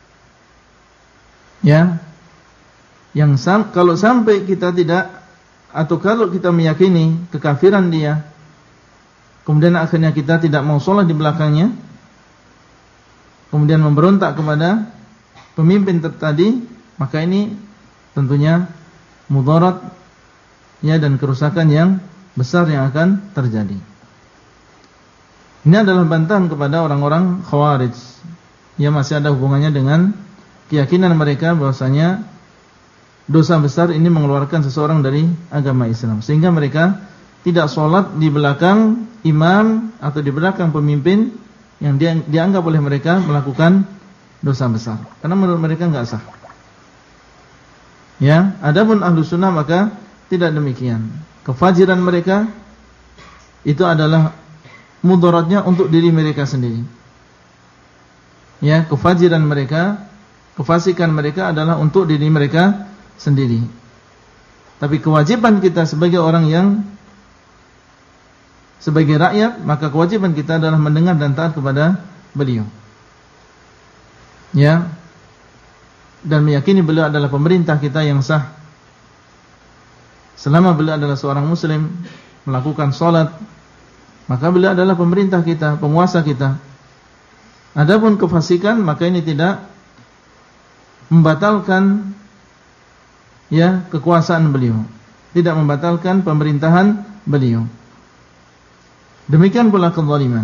Ya, yang kalau sampai kita tidak, atau kalau kita meyakini kekafiran dia, kemudian akhirnya kita tidak mau sholat di belakangnya, kemudian memberontak kepada pemimpin tadi, maka ini tentunya mudarat ya, dan kerusakan yang besar yang akan terjadi. Ini adalah bantahan kepada orang-orang Khawarij yang masih ada hubungannya dengan keyakinan mereka bahwasanya dosa besar ini mengeluarkan seseorang dari agama Islam, sehingga mereka tidak sholat di belakang imam atau di belakang pemimpin yang dianggap oleh mereka melakukan dosa besar, karena menurut mereka enggak sah. Ya, adapun Ahlus Sunnah maka tidak demikian. Kefajiran mereka itu adalah mudaratnya untuk diri mereka sendiri. Ya, kefajiran mereka, kefasikan mereka adalah untuk diri mereka sendiri. Tapi kewajiban kita sebagai orang yang sebagai rakyat, maka kewajiban kita adalah mendengar dan taat kepada beliau. Ya. Dan meyakini beliau adalah pemerintah kita yang sah. Selama beliau adalah seorang muslim, melakukan salat, maka beliau adalah pemerintah kita, penguasa kita. Adapun kefasikan, maka ini tidak membatalkan ya kekuasaan beliau, tidak membatalkan pemerintahan beliau. Demikian pula kezaliman.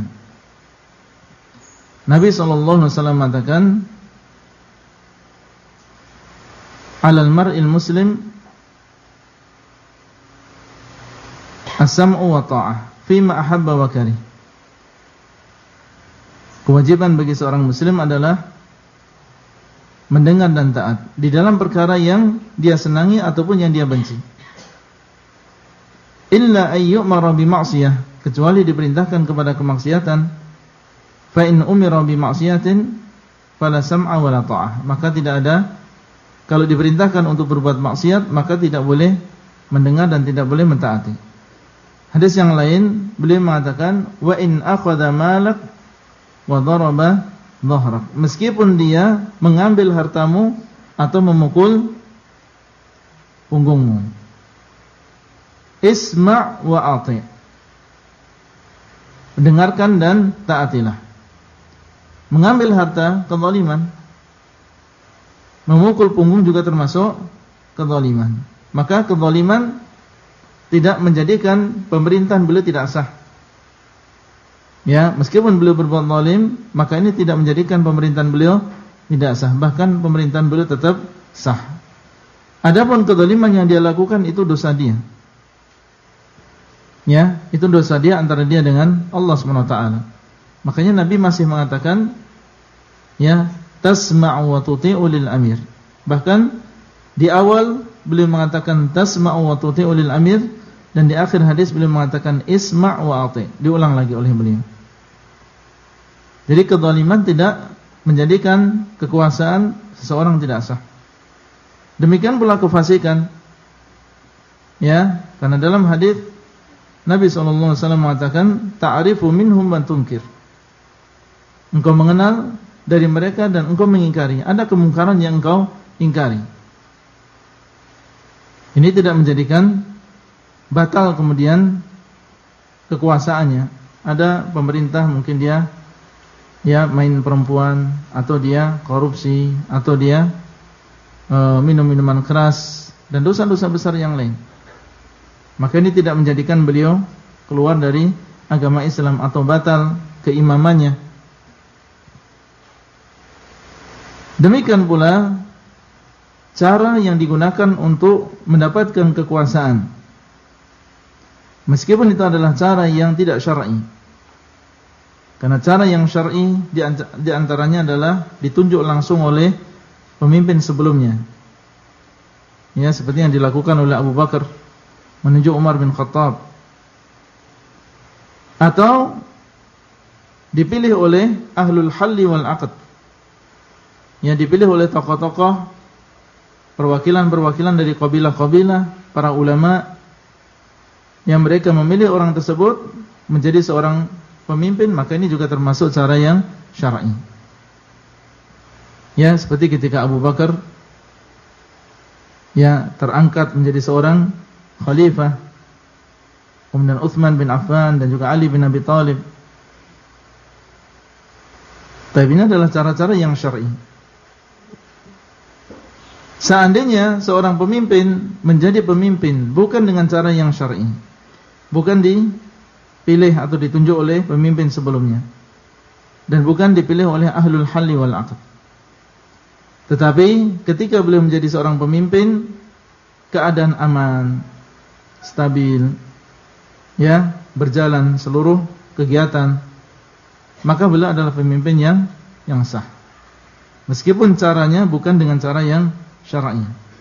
Nabi SAW mengatakan, "Alal mar'il muslim as-sam'u wa ta'ah fima ahabba wa karih." Kewajiban bagi seorang muslim adalah mendengar dan taat di dalam perkara yang dia senangi ataupun yang dia benci. Illa ayyumara bi ma'siyah, kecuali diperintahkan kepada kemaksiatan. Fa in umira bi ma'siyatin fala sam'a wala ta'ah, maka tidak ada, kalau diperintahkan untuk berbuat maksiat maka tidak boleh mendengar dan tidak boleh mentaati. Hadis yang lain beliau mengatakan, wa in akhadha malak wa daraba dhahrak, meskipun dia mengambil hartamu atau memukul punggungmu. Isma' wa ati', dengarkan dan taatilah. Mengambil harta kezaliman, memukul punggung juga termasuk kezaliman. Maka kezaliman tidak menjadikan pemerintahan beliau tidak sah. Ya, meskipun beliau berbuat zalim, maka ini tidak menjadikan pemerintahan beliau tidak sah, bahkan pemerintahan beliau tetap sah. Adapun kezaliman yang dia lakukan itu dosa dia. Ya, itu dosa dia antara dia dengan Allah SWT. Makanya Nabi masih mengatakan, ya, tasma'u wa tuti'u lil amir. Bahkan di awal beliau mengatakan tasma'u wa tuti'u lil amir, Dan di akhir hadis beliau mengatakan isma' wa ati', diulang lagi oleh beliau. Jadi kezaliman tidak menjadikan kekuasaan seseorang tidak sah. Demikian pula kefasikan. Ya, karena dalam hadis Nabi SAW mengatakan ta'rifu minhum man tunkir. Engkau mengenal dari mereka dan engkau mengingkari. Ada kemungkaran yang engkau ingkari. Ini tidak menjadikan batal kemudian kekuasaannya. Ada pemerintah mungkin dia main perempuan, atau dia korupsi, atau dia minum minuman keras dan dosa-dosa besar yang lain. Maka ini tidak menjadikan beliau keluar dari agama Islam atau batal keimamannya. Demikian pula cara yang digunakan untuk mendapatkan kekuasaan. Meskipun itu adalah cara yang tidak syar'i. Karena cara yang syar'i di antaranya adalah ditunjuk langsung oleh pemimpin sebelumnya. Ya, seperti yang dilakukan oleh Abu Bakar menunjuk Umar bin Khattab. Atau dipilih oleh ahlul halli wal aqd. Ya, dipilih oleh tokoh-tokoh, perwakilan-perwakilan dari kabilah-kabilah, para ulama, yang mereka memilih orang tersebut menjadi seorang pemimpin. Maka ini juga termasuk cara yang syar'i. Ya, seperti ketika Abu Bakar terangkat menjadi seorang khalifah, kemudian Utsman bin Affan dan juga Ali bin Abi Thalib. Tapi ini adalah cara-cara yang syar'i. Seandainya seorang pemimpin menjadi pemimpin bukan dengan cara yang syar'i, bukan dipilih atau ditunjuk oleh pemimpin sebelumnya, dan bukan dipilih oleh ahlul halli wal aqd, tetapi ketika beliau menjadi seorang pemimpin, keadaan aman, stabil, ya, berjalan seluruh kegiatan, maka beliau adalah pemimpin yang sah. Meskipun caranya bukan dengan cara yang syar'i.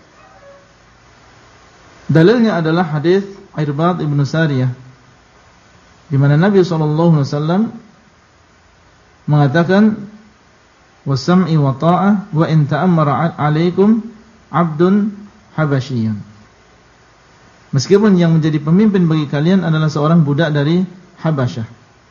Dalilnya adalah hadis Irbad ibn Sariyah, di mana Nabi SAW mengatakan wasam'i wa ta'ah wa in ta'ammara 'alaikum 'abdun habasyiyyun. Meskipun yang menjadi pemimpin bagi kalian adalah seorang budak dari Habasyah.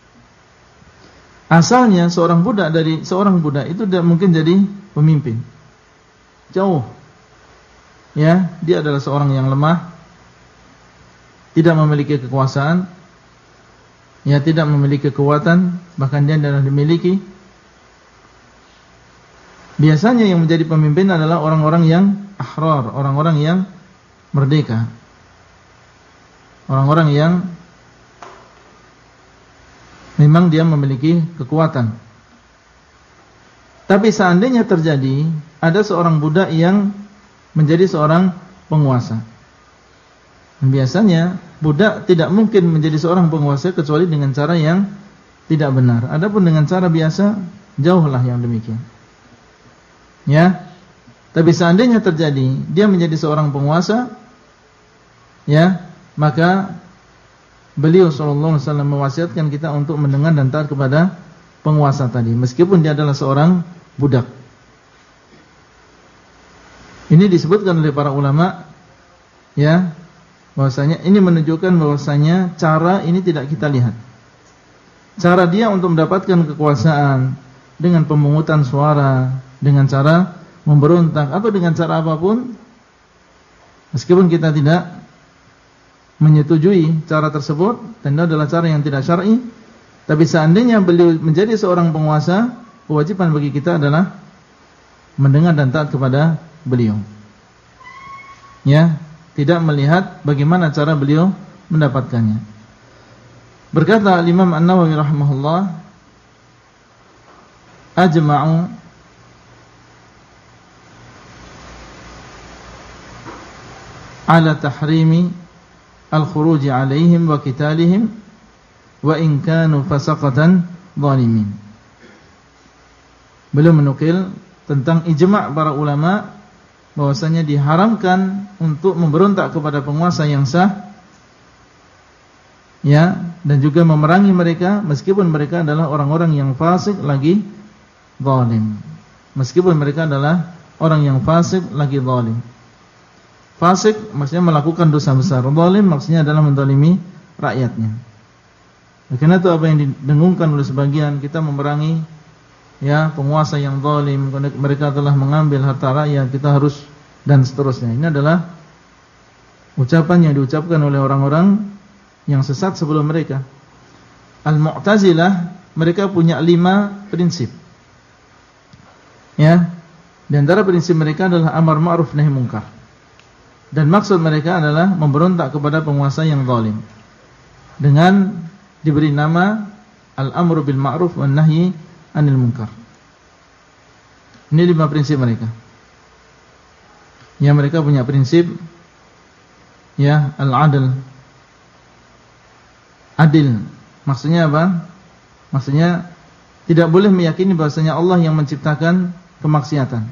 Asalnya seorang budak itu tidak mungkin jadi pemimpin. Jauh. Ya, dia adalah seorang yang lemah, tidak memiliki kekuasaan, ya, tidak memiliki kekuatan, bahkan dia tidak dimiliki. Biasanya yang menjadi pemimpin adalah orang-orang yang ahrar, orang-orang yang merdeka, orang-orang yang memang dia memiliki kekuatan. Tapi seandainya terjadi ada seorang budak yang menjadi seorang penguasa, dan biasanya budak tidak mungkin menjadi seorang penguasa kecuali dengan cara yang tidak benar. Adapun dengan cara biasa, jauhlah yang demikian. Ya, tapi seandainya terjadi dia menjadi seorang penguasa, ya, maka beliau sallallahu alaihi wasallam mewasiatkan kita untuk mendengar dan taat kepada penguasa tadi, meskipun dia adalah seorang budak. Ini disebutkan oleh para ulama, ya, bahwasanya ini menunjukkan bahwasanya cara ini tidak kita lihat. Cara dia untuk mendapatkan kekuasaan dengan pemungutan suara, dengan cara memberontak, atau dengan cara apapun, meskipun kita tidak menyetujui cara tersebut dan itu adalah cara yang tidak syar'i, tapi seandainya beliau menjadi seorang penguasa, kewajiban bagi kita adalah mendengar dan taat kepada beliau. Ya, tidak melihat bagaimana cara beliau mendapatkannya. Berkata Imam An-Nawawi rahimahullah, ajma'u ala tahrimi al-khuruj alaihim wa qitalihim wa in kanu fasaqatan zalimin. Beliau menukil tentang ijma' para ulama bahwasanya diharamkan untuk memberontak kepada penguasa yang sah ya, dan juga memerangi mereka meskipun mereka adalah orang-orang yang fasik lagi zalim. Meskipun mereka adalah orang yang fasik lagi zalim. Fasik maksudnya melakukan dosa besar. Zalim maksudnya adalah menzalimi rakyatnya. Karena itu apa yang didengungkan oleh sebagian, kita memerangi ya penguasa yang zalim, mereka telah mengambil harta rakyat, kita harus dan seterusnya. Ini adalah ucapan yang diucapkan oleh orang-orang yang sesat sebelum mereka. Al-Mu'tazilah, mereka punya 5 prinsip. Ya. Di antara prinsip mereka adalah amar ma'ruf nahi munkar. Dan maksud mereka adalah memberontak kepada penguasa yang zalim dengan diberi nama al-amru bil ma'ruf wan nahyi anil munkar. Ini 5 prinsip mereka. Ya, mereka punya prinsip ya al-adl. Adil. Maksudnya apa? Maksudnya tidak boleh meyakini bahwasanya Allah yang menciptakan kemaksiatan.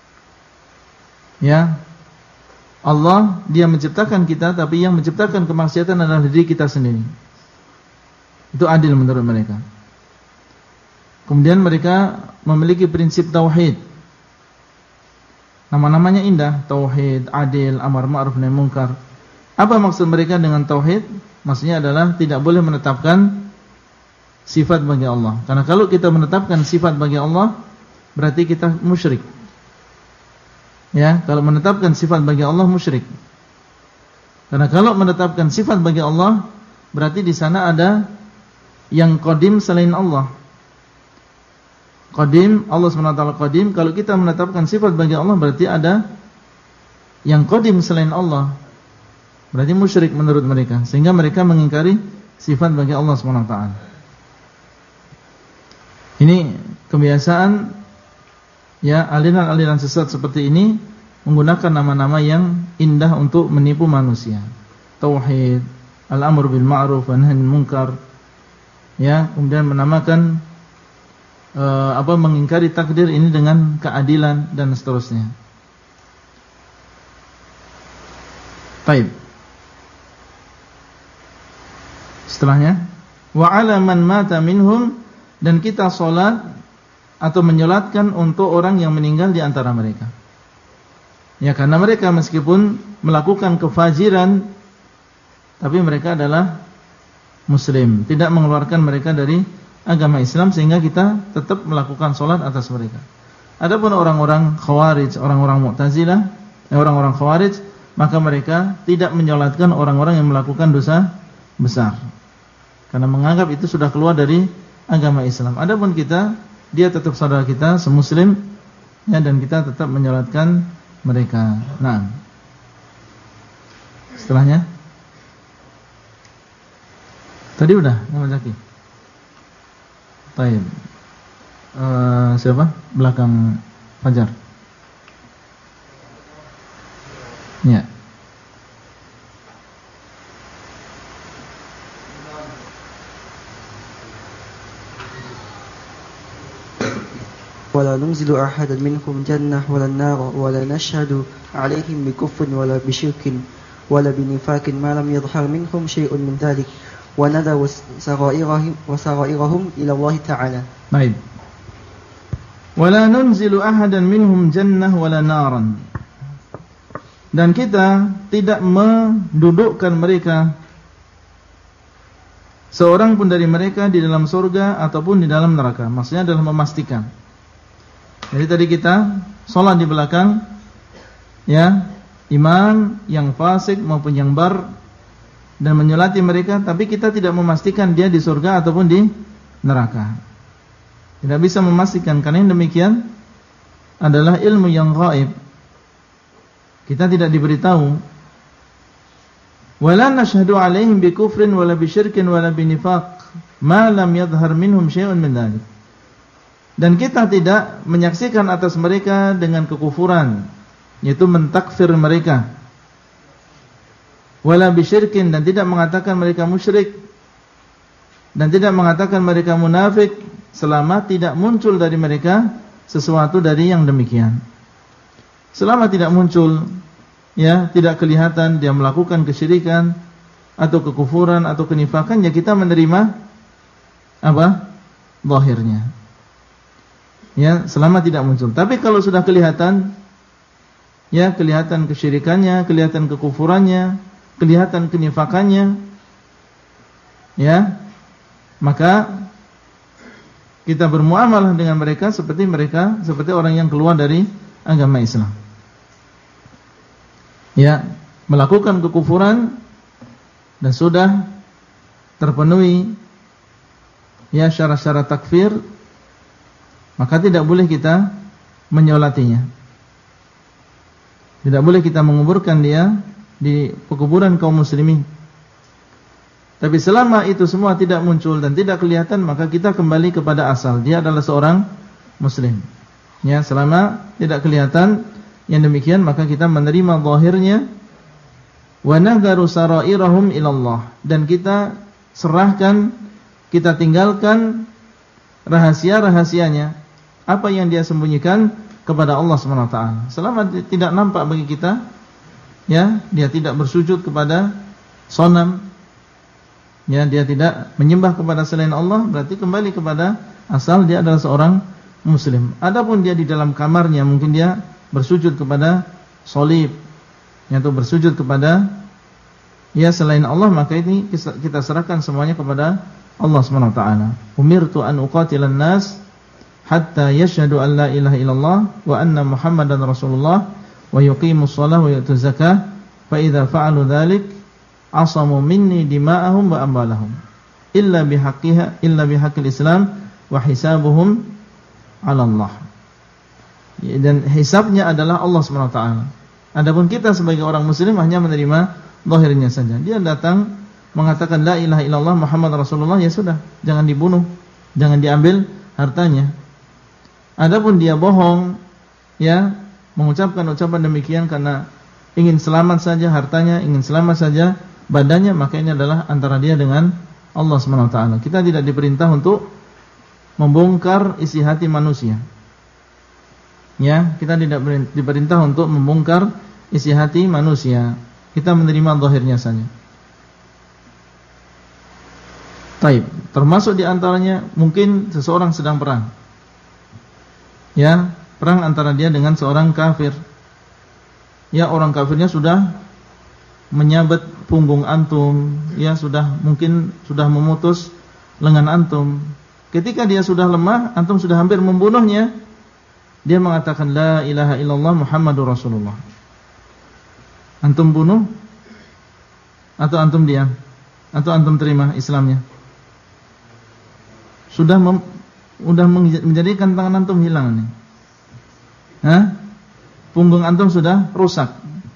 Ya. Allah dia menciptakan kita, tapi yang menciptakan kemaksiatan adalah diri kita sendiri. Itu adil menurut mereka. Kemudian mereka memiliki prinsip tauhid. Nama-namanya indah, tauhid, adil, amar ma'ruf nahi munkar. Apa maksud mereka dengan tauhid? Maksudnya adalah tidak boleh menetapkan sifat bagi Allah. Karena kalau kita menetapkan sifat bagi Allah, berarti kita musyrik. Ya, kalau menetapkan sifat bagi Allah musyrik. Karena kalau menetapkan sifat bagi Allah, berarti di sana ada yang qadim selain Allah. Qadim, Allah SWT qadim. Kalau kita menetapkan sifat bagi Allah, berarti ada yang qadim selain Allah. Berarti musyrik menurut mereka. Sehingga mereka mengingkari sifat bagi Allah SWT. Ini kebiasaan ya, aliran-aliran sesat seperti ini menggunakan nama-nama yang indah untuk menipu manusia. Tauhid, al-amr bil ma'ruf wa nahy anil munkar. Ya, kemudian menamakan mengingkari takdir ini dengan keadilan dan seterusnya. Baik. Setelahnya, wa 'ala man mata minhum, dan kita salat atau menyolatkan untuk orang yang meninggal di antara mereka. Ya, karena mereka meskipun melakukan kefajiran, tapi mereka adalah muslim, tidak mengeluarkan mereka dari agama Islam, sehingga kita tetap melakukan salat atas mereka. Adapun orang-orang Khawarij, orang-orang Mu'tazilah, orang-orang Khawarij, maka mereka tidak menyolatkan orang-orang yang melakukan dosa besar, karena menganggap itu sudah keluar dari agama Islam. Adapun kita, dia tetap saudara kita, semuslim, ya, dan kita tetap menyolatkan mereka. Nah, setelahnya, tadi udah nama Zaki. Baik. Siapa? Belakang Fajar. Ya. ولا ننزل أحدا منهم جنة ولا النار ولا نشهد عليهم بكفر ولا بشرك ولا بنفاق ما لم يظهر منهم شيء من ذلك وندى وسرائرهم إلى الله تعالى. Baik. ولا ننزل أحدا منهم جنة ولا نارا. Dan kita tidak mendudukkan mereka, seorang pun dari mereka, di dalam surga ataupun di dalam neraka. Maksudnya adalah memastikan. Jadi tadi kita sholat di belakang, ya, imam yang fasik maupun yang bar, dan menyolati mereka, tapi kita tidak memastikan dia di surga ataupun di neraka. Tidak bisa memastikan, karena yang demikian adalah ilmu yang gaib. Kita tidak diberitahu. Wala nashhadu alaihim bi kufrin wala bi syirkin wala bi nifaq ma lam yadhhar minhum syai'un min dzalik. Dan kita tidak menyaksikan atas mereka dengan kekufuran, yaitu mentakfir mereka. Wala bisyirkin, dan tidak mengatakan mereka musyrik, dan tidak mengatakan mereka munafik, selama tidak muncul dari mereka sesuatu dari yang demikian. Selama tidak muncul, ya, tidak kelihatan dia melakukan kesyirikan, atau kekufuran atau kenifakan, ya kita menerima apa? Zahirnya. Ya, selama tidak muncul. Tapi kalau sudah kelihatan, ya kelihatan kesyirikannya, kelihatan kekufurannya, kelihatan kenifakannya, ya, maka kita bermuamalah dengan mereka seperti orang yang keluar dari agama Islam. Ya, melakukan kekufuran dan sudah terpenuhi ya syarat-syarat takfir, maka tidak boleh kita menyolatinya. Tidak boleh kita menguburkan dia di pekuburan kaum muslimin. Tapi selama itu semua tidak muncul dan tidak kelihatan, maka kita kembali kepada asal. Dia adalah seorang muslim. Ya, selama tidak kelihatan yang demikian, maka kita menerima zahirnya. Wa nagaru sarairahum ilallah, dan kita serahkan, kita tinggalkan rahasia-rahasianya, apa yang dia sembunyikan kepada Allah SWT. Selama tidak nampak bagi kita, ya, dia tidak bersujud kepada sonam, ya, dia tidak menyembah kepada selain Allah, berarti kembali kepada asal, dia adalah seorang muslim. Adapun dia di dalam kamarnya mungkin dia bersujud kepada salib, yaitu bersujud kepada ya selain Allah, maka ini kita serahkan semuanya kepada Allah SWT. Umirtu an uqatilan nas hatta yashhadu an la ilaha illallah wa anna Muhammadan Rasulullah wa yuqimus shalah wa yutuz zakah fa idza fa'alu dzalik asamu minni dima'ahum wa amwalahum illa bihaqqil Islam wa hisabuhum 'ala Allah. Dan hisabnya adalah Allah SWT. Adapun kita sebagai orang muslim hanya menerima zahirnya saja. Dia datang mengatakan la ilaha illallah Muhammad Rasulullah, ya sudah, jangan dibunuh, jangan diambil hartanya. Adapun dia bohong, ya, mengucapkan ucapan demikian karena ingin selamat saja hartanya, ingin selamat saja badannya, maka ini adalah antara dia dengan Allah SWT. Kita tidak diperintah untuk membongkar isi hati manusia. Ya, kita tidak diperintah untuk membongkar isi hati manusia. Kita menerima zahirnya saja. Taib, termasuk di antaranya mungkin seseorang sedang perang. Ya, perang antara dia dengan seorang kafir. Ya, orang kafirnya sudah menyabet punggung antum, ya, mungkin sudah memutus lengan antum. Ketika dia sudah lemah, antum sudah hampir membunuhnya, dia mengatakan la ilaha illallah Muhammadur Rasulullah. Antum bunuh atau antum diam? Atau antum terima Islamnya? Sudah menjadikan tangan antum hilang nih. Punggung antum sudah rusak.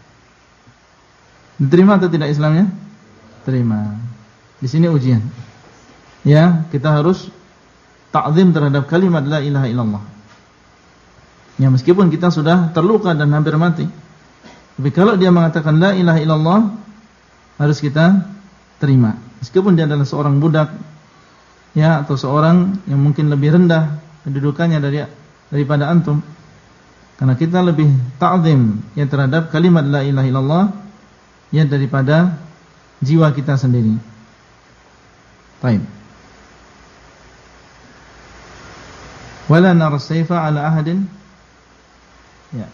Diterima atau tidak Islamnya? Terima. Di sini ujian. Ya, kita harus ta'zim terhadap kalimat la ilaha illallah. Ya, meskipun kita sudah terluka dan hampir mati, tapi kalau dia mengatakan la ilaha illallah, harus kita terima. Meskipun dia adalah seorang budak, ya, atau seorang yang mungkin lebih rendah kedudukannya daripada antum, karena kita lebih ta'zim ya terhadap kalimat la ilaha illallah ya daripada jiwa kita sendiri. Baik. Wala nar sayfa ala ahadin. Ya.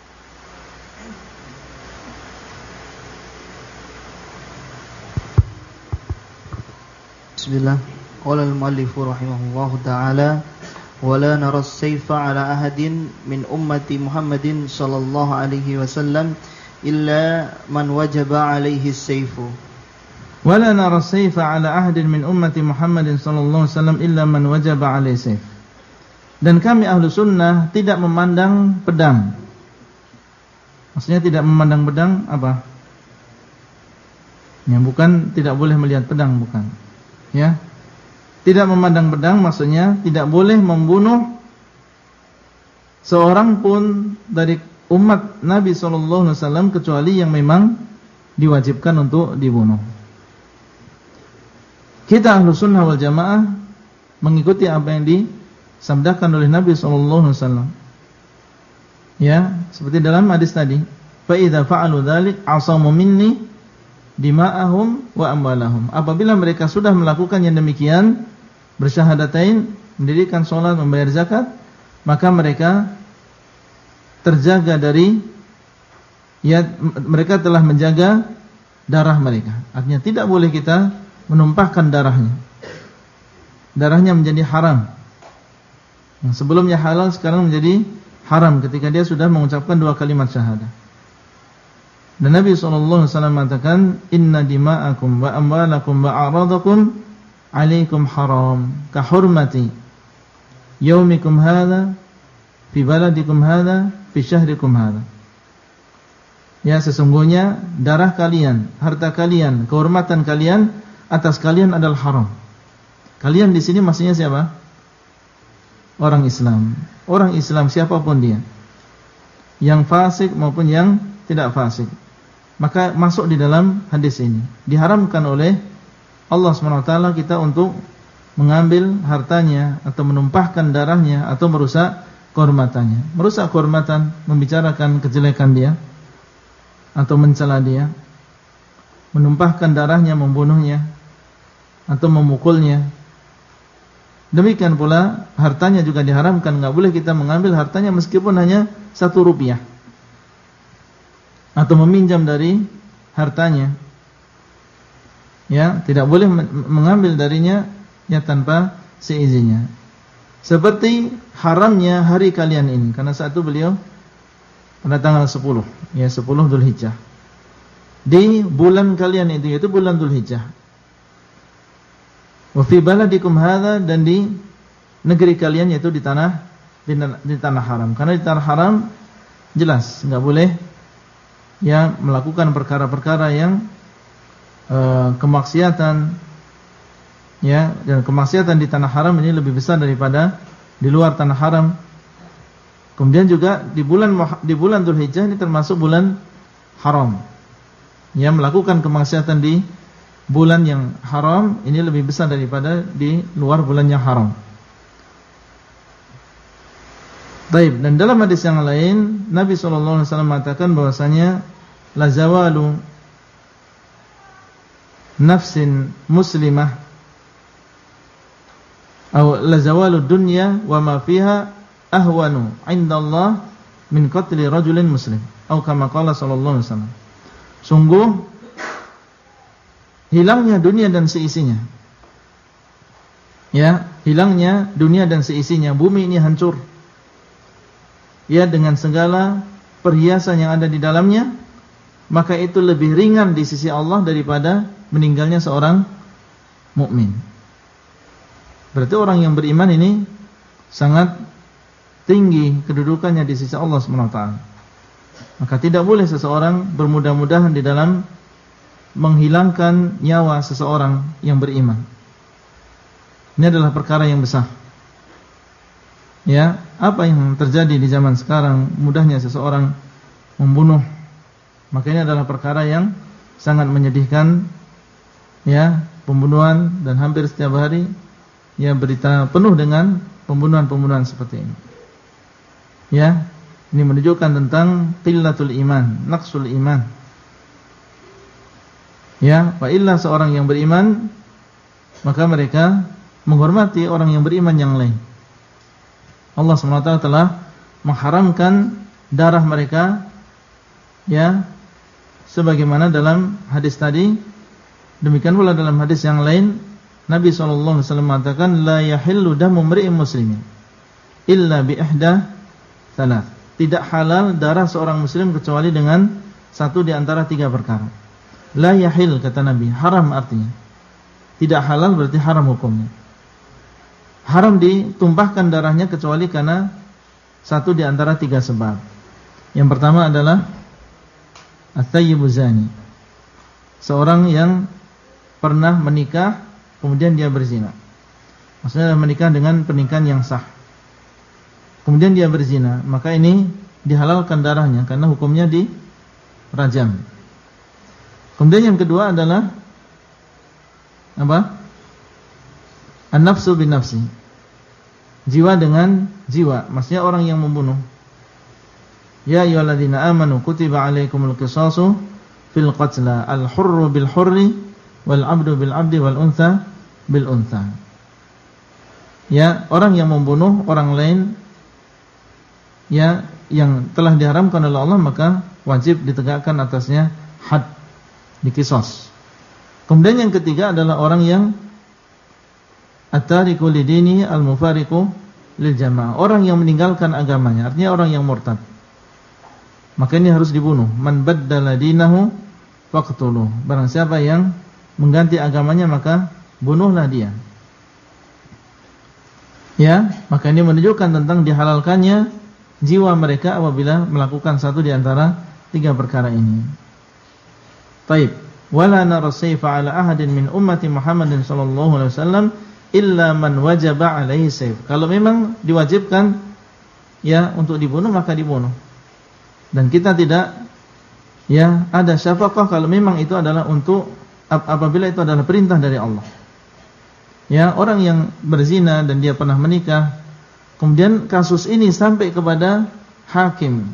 Bismillah. Qala al-muallif rahimahullahu ta'ala wa la nara as-sayfa ala ahadin min ummati Muhammadin sallallahu alaihi wasallam illa man wajaba alaihi as-sayfu. Wa la nara as-sayfa ala ahadin min ummati Muhammadin sallallahu alaihi wasallam illa man wajaba alaihi as-sayf. Dan kami ahlu sunnah tidak memandang pedang. Maksudnya tidak memandang pedang apa? Ya, bukan tidak boleh melihat pedang, bukan. Ya. Tidak memandang pedang maksudnya tidak boleh membunuh seorang pun dari umat Nabi SAW kecuali yang memang diwajibkan untuk dibunuh. Kita ahlu sunnah wal jamaah mengikuti apa yang disabdakan oleh Nabi SAW. Ya, seperti dalam hadis tadi, fa idza fa'alu dzalik asamu minni dima'ahum wa amwalahum. Apabila mereka sudah melakukan yang demikian, bersyahadatain, mendirikan sholat, membayar zakat, maka mereka terjaga dari, ya, mereka telah menjaga darah mereka. Artinya tidak boleh kita menumpahkan darahnya. Darahnya menjadi haram. Yang sebelumnya halal sekarang menjadi haram ketika dia sudah mengucapkan 2 kalimat syahadah. Dan Nabi SAW mengatakan, inna dima'akum wa amwalakum wa a'radakum alaikum haram ka hurmati yaumikum hadha fi baladikum hadha fi syahrikum hadha. Ya, sesungguhnya darah kalian, harta kalian, kehormatan kalian atas kalian adalah haram. Kalian di sini maksudnya siapa? Orang Islam. Orang Islam siapapun dia, yang fasik maupun yang tidak fasik, maka masuk di dalam hadis ini. Diharamkan oleh Allah SWT kita untuk mengambil hartanya atau menumpahkan darahnya atau merusak kehormatannya. Merusak kehormatan, membicarakan kejelekan dia atau mencela dia, menumpahkan darahnya, membunuhnya atau memukulnya. Demikian pula hartanya juga diharamkan. Enggak boleh kita mengambil hartanya meskipun hanya 1 rupiah atau meminjam dari hartanya. Ya, tidak boleh mengambil darinya ya tanpa seizinnya. Seperti haramnya hari kalian ini, karena saat itu beliau pada tanggal 10, ya 10 Dzulhijjah. Di bulan kalian itu, yaitu bulan Dzulhijjah. Wa fi baladikum hadza, dan di negeri kalian, yaitu di tanah haram. Karena di tanah haram jelas enggak boleh ya melakukan perkara-perkara yang kemaksiatan, ya, dan kemaksiatan di tanah haram ini lebih besar daripada di luar tanah haram. Kemudian juga di bulan Dzulhijjah ini termasuk bulan haram. Ya, melakukan kemaksiatan di bulan yang haram ini lebih besar daripada di luar bulan yang haram. Baik, dan dalam hadis yang lain Nabi SAW mengatakan bahwasanya la zawalu nafsin muslimah atau la zawalu dunya wa ma fiha ahwanu 'inda Allah min qatli rajulin muslim atau kama qala sallallahu alaihi wasallam. Sungguh hilangnya dunia dan seisinya, ya, hilangnya dunia dan seisinya, bumi ini hancur, ya, dengan segala perhiasan yang ada di dalamnya, maka itu lebih ringan di sisi Allah daripada meninggalnya seorang mukmin. Berarti orang yang beriman ini sangat tinggi kedudukannya di sisi Allah SWT. Maka tidak boleh seseorang bermudah-mudahan di dalam menghilangkan nyawa seseorang yang beriman. Ini adalah perkara yang besar. Ya, apa yang terjadi di zaman sekarang, mudahnya seseorang membunuh. Maka ini adalah perkara yang sangat menyedihkan. Ya, pembunuhan, dan hampir setiap hari ya berita penuh dengan pembunuhan-pembunuhan seperti ini. Ya, ini menunjukkan tentang qillatul iman, naqsul iman. Ya, wa illa seorang yang beriman, maka mereka menghormati orang yang beriman yang lain. Allah SWT telah mengharamkan darah mereka, ya, sebagaimana dalam hadis tadi. Demikian pula dalam hadis yang lain Nabi SAW mengatakan la yahillu damu mri'in muslimin illa bi ihda thalath. Tidak halal darah seorang muslim kecuali dengan satu di antara 3 perkara. La yahil kata Nabi, haram artinya. Tidak halal berarti haram hukumnya. Haram ditumpahkan darahnya kecuali karena satu di antara 3 sebab. Yang pertama adalah at-thayyibu zani, seorang yang pernah menikah kemudian dia berzina. Maksudnya menikah dengan pernikahan yang sah, kemudian dia berzina, maka ini dihalalkan darahnya karena hukumnya dirajam. Kemudian yang kedua adalah apa? An-nafsu bin nafsi, jiwa dengan jiwa, maksudnya orang yang membunuh. Ya ayyuhalladzina amanu kutiba alaikumul qisasu fil qatla, al-hurru bil hurri wal 'abdu bil 'abdi wal untha bil untha. Ya, orang yang membunuh orang lain ya yang telah diharamkan oleh Allah, maka wajib ditegakkan atasnya had, dikisos. Kemudian yang ketiga adalah orang yang at-tariku lidini al-mufariqu lil jamaah, orang yang meninggalkan agamanya, artinya orang yang murtad. Maka ini harus dibunuh. Man baddala dinahu faqtuluh. Barang siapa yang mengganti agamanya, maka bunuhlah dia. Ya, maka ini menunjukkan tentang dihalalkannya jiwa mereka apabila melakukan satu di antara tiga perkara ini. Baik, wala nara sayfa ala ahadin min ummati Muhammadin sallallahu alaihi wasallam illa man wajaba alaihi sayf. Kalau memang diwajibkan ya untuk dibunuh, maka dibunuh. Dan kita tidak ya ada syafaqah kalau memang itu adalah untuk apabila itu adalah perintah dari Allah. Ya, orang yang berzina dan dia pernah menikah, kemudian kasus ini sampai kepada hakim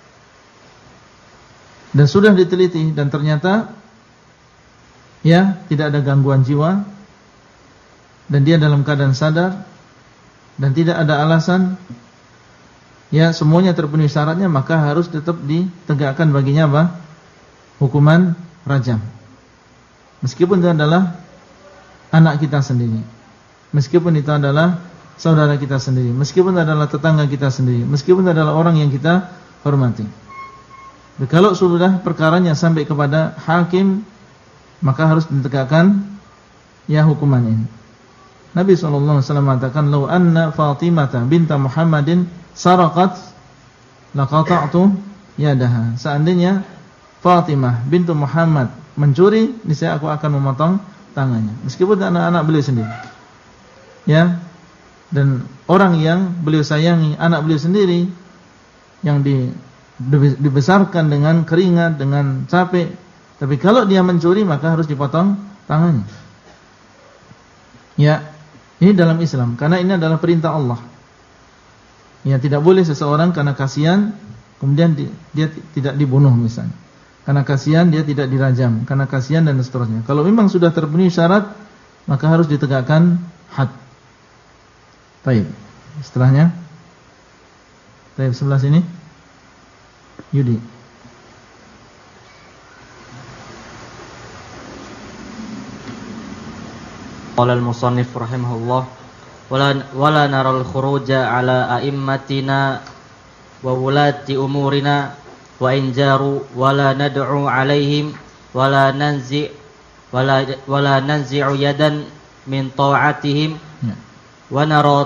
dan sudah diteliti dan ternyata ya tidak ada gangguan jiwa dan dia dalam keadaan sadar dan tidak ada alasan, ya semuanya terpenuhi syaratnya, maka harus tetap ditegakkan baginya apa? Hukuman rajam. Meskipun itu adalah anak kita sendiri, meskipun itu adalah saudara kita sendiri, meskipun itu adalah tetangga kita sendiri, meskipun itu adalah orang yang kita hormati. Dan kalau sudah perkaranya sampai kepada hakim, maka harus ditegakkan ya hukuman ini. Nabi SAW mengatakan, "Lau anna Fatimata binta Muhammadin saraqat laqata'tu yadaha." Seandainya Fatimah bintu Muhammad mencuri, niscaya aku akan memotong tangannya, meskipun anak-anak beliau sendiri. Ya. Dan orang yang beliau sayangi, anak beliau sendiri yang dibesarkan dengan keringat, dengan capek, tapi kalau dia mencuri maka harus dipotong tangannya. Ya, ini dalam Islam, karena ini adalah perintah Allah. Ya, tidak boleh seseorang karena kasihan kemudian dia tidak dibunuh misalnya. Karena kasihan dia tidak dirajam, karena kasihan dan seterusnya. Kalau memang sudah terpenuhi syarat, maka harus ditegakkan had. Baik, setelahnya. Baik, sebelah sini. Yudi. Qala al-musannif rahimahullah wala nara al-khuruja ala a'immatina wa wulati umurina wa in jaru wala nad'u alaihim wala nanzi'u yadan min ta'atihim wa nara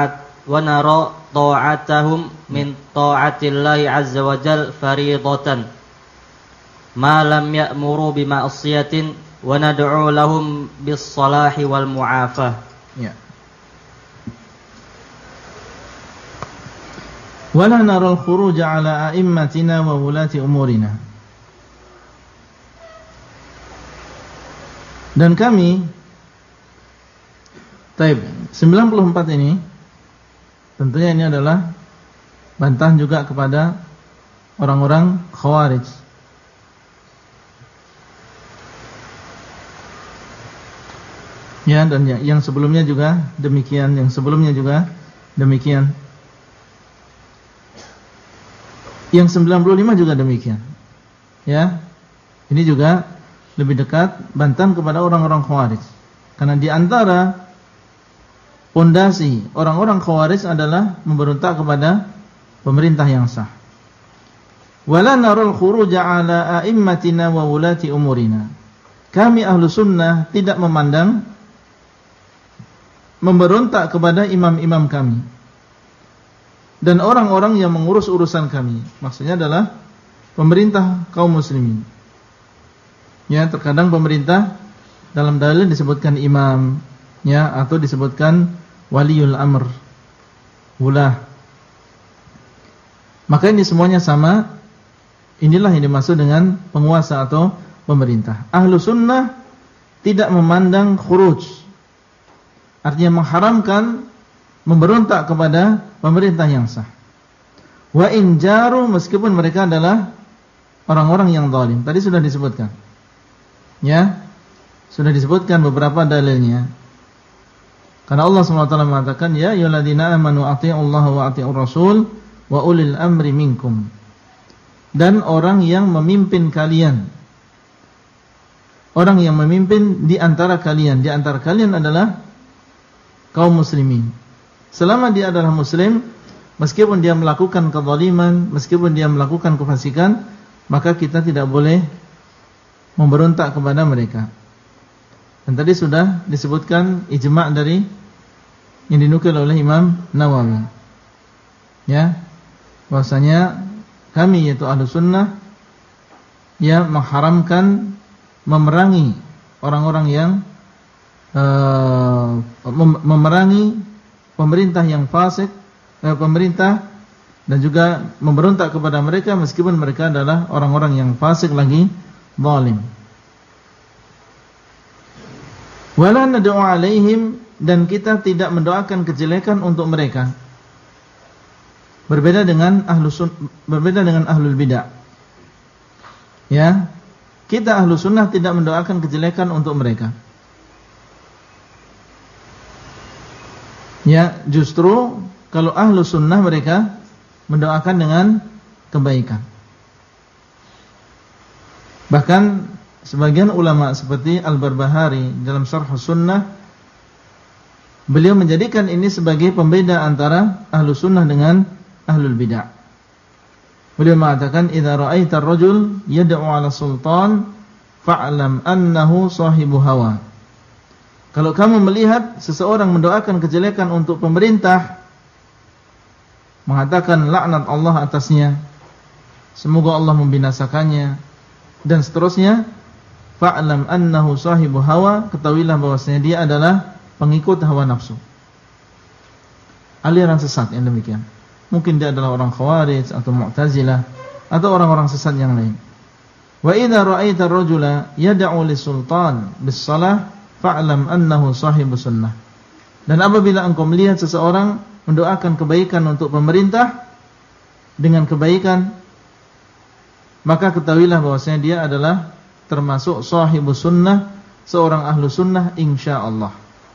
ta'atahum min ta'atillahi azza wa jal faridatan ma lam ya'muru bima'siyatin wa nad'u lahum bis salahi wal mu'afah. Ya. Wala nara al-khuruj ala a'immatina wa wulati umurina. Dan kami 94 ini tentunya ini adalah bantahan juga kepada orang-orang Khawarij. Ya, dan yang sebelumnya juga demikian, yang sebelumnya juga demikian. Yang 95 juga demikian. Ya. Ini juga lebih dekat bantahan kepada orang-orang Khawarij. Karena di antara pondasi orang-orang Khawarij adalah memberontak kepada pemerintah yang sah. Wala narul khuruja ala a'immatina wa wulati umurina. Kami ahlu sunnah tidak memandang memberontak kepada imam-imam kami dan orang-orang yang mengurus urusan kami. Maksudnya adalah pemerintah kaum muslimin. Ya, terkadang pemerintah dalam dalil disebutkan imam, ya, atau disebutkan waliul amr, wulah. Maka ini semuanya sama. Inilah yang dimaksud dengan penguasa atau pemerintah. Ahlu sunnah tidak memandang khuruj, artinya mengharamkan memberontak kepada pemerintah yang sah. Wa in jaru, meskipun mereka adalah orang-orang yang zalim. Tadi sudah disebutkan. Ya. Sudah disebutkan beberapa dalilnya. Karena Allah SWT mengatakan, ya ayyuhalladzina amanu athi'ullaha wa athi'ur rasul wa ulil amri minkum. Dan orang yang memimpin kalian. Orang yang memimpin di antara kalian. Di antara kalian adalah kaum muslimin. Selama dia adalah muslim, meskipun dia melakukan kezaliman, meskipun dia melakukan kefasikan, maka kita tidak boleh memberontak kepada mereka. Dan tadi sudah disebutkan ijma' dari yang dinukil oleh Imam Nawawi. Ya, bahwasanya kami yaitu Ahlus Sunnah yang mengharamkan memerangi orang-orang yang memerangi pemerintah yang fasik, pemerintah, dan juga memberontak kepada mereka meskipun mereka adalah orang-orang yang fasik lagi zalim. Wala nad'u alaihim, dan kita tidak mendoakan kejelekan untuk mereka. Berbeda dengan ahlul bidah. Ya, kita Ahlus Sunnah tidak mendoakan kejelekan untuk mereka. Ya, justru kalau Ahlus Sunnah mereka mendoakan dengan kebaikan. Bahkan sebagian ulama seperti Al-Barbahari dalam Syarh Sunnah, beliau menjadikan ini sebagai pembeda antara Ahlus Sunnah dengan Ahlul Bidah. Beliau mengatakan, idza ra'aita ar-rajul yad'u 'ala sultan fa'lam annahu sahibu hawa. Kalau kamu melihat seseorang mendoakan kejelekan untuk pemerintah, mengatakan laknat Allah atasnya, semoga Allah membinasakannya, dan seterusnya, fa'lam annahu sahibu hawa, ketahuilah bahwasanya dia adalah pengikut hawa nafsu, aliran sesat yang demikian. Mungkin dia adalah orang Khawarij atau Mu'tazilah atau orang-orang sesat yang lain. Wa idza ra'aita ar-rajula yad'u lis-sultan bis-shalah fa'lam annahu sahibu sunnah. Dan apabila engkau melihat seseorang mendoakan kebaikan untuk pemerintah dengan kebaikan, maka ketahuilah bahwasanya dia adalah termasuk sahibu sunnah, seorang ahlu sunnah insyaallah.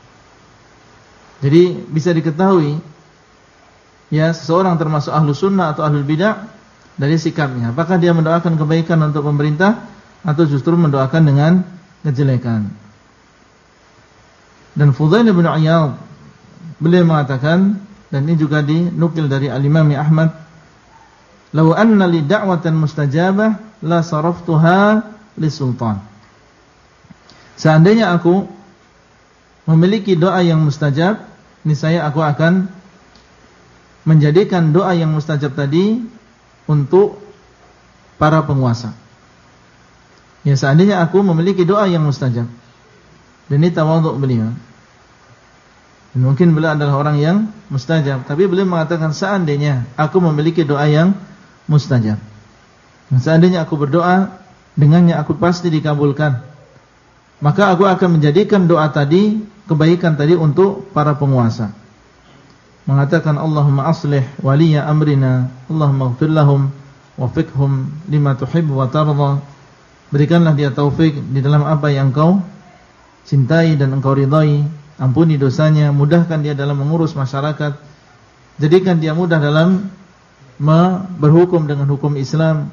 Jadi bisa diketahui ya seseorang termasuk ahlu sunnah atau ahlul bidah dari sikapnya. Apakah dia mendoakan kebaikan untuk pemerintah atau justru mendoakan dengan kejelekan. Dan Fudail bin Iyad beliau mengatakan, dan ini juga dinukil dari Al-Imam Ahmad, "Law anna li da'watan mustajabah la saraftuha lis-sultan." Seandainya aku memiliki doa yang mustajab, niscaya aku akan menjadikan doa yang mustajab tadi untuk para penguasa. Ya, seandainya aku memiliki doa yang mustajab. Dan ini tawadhu beliau. Dan mungkin beliau adalah orang yang mustajab, tapi beliau mengatakan seandainya aku memiliki doa yang mustajab, dan seandainya aku berdoa dengannya aku pasti dikabulkan, maka aku akan menjadikan doa tadi, kebaikan tadi untuk para penguasa. Mengatakan Allahumma aslih waliya amrina, Allahumma ighfir lahum wafiqhum lima tuhibbu wa tarda. Berikanlah dia taufik di dalam apa yang engkau cintai dan engkau ridai. Ampuni dosanya, mudahkan dia dalam mengurus masyarakat, jadikan dia mudah dalam berhukum dengan hukum Islam.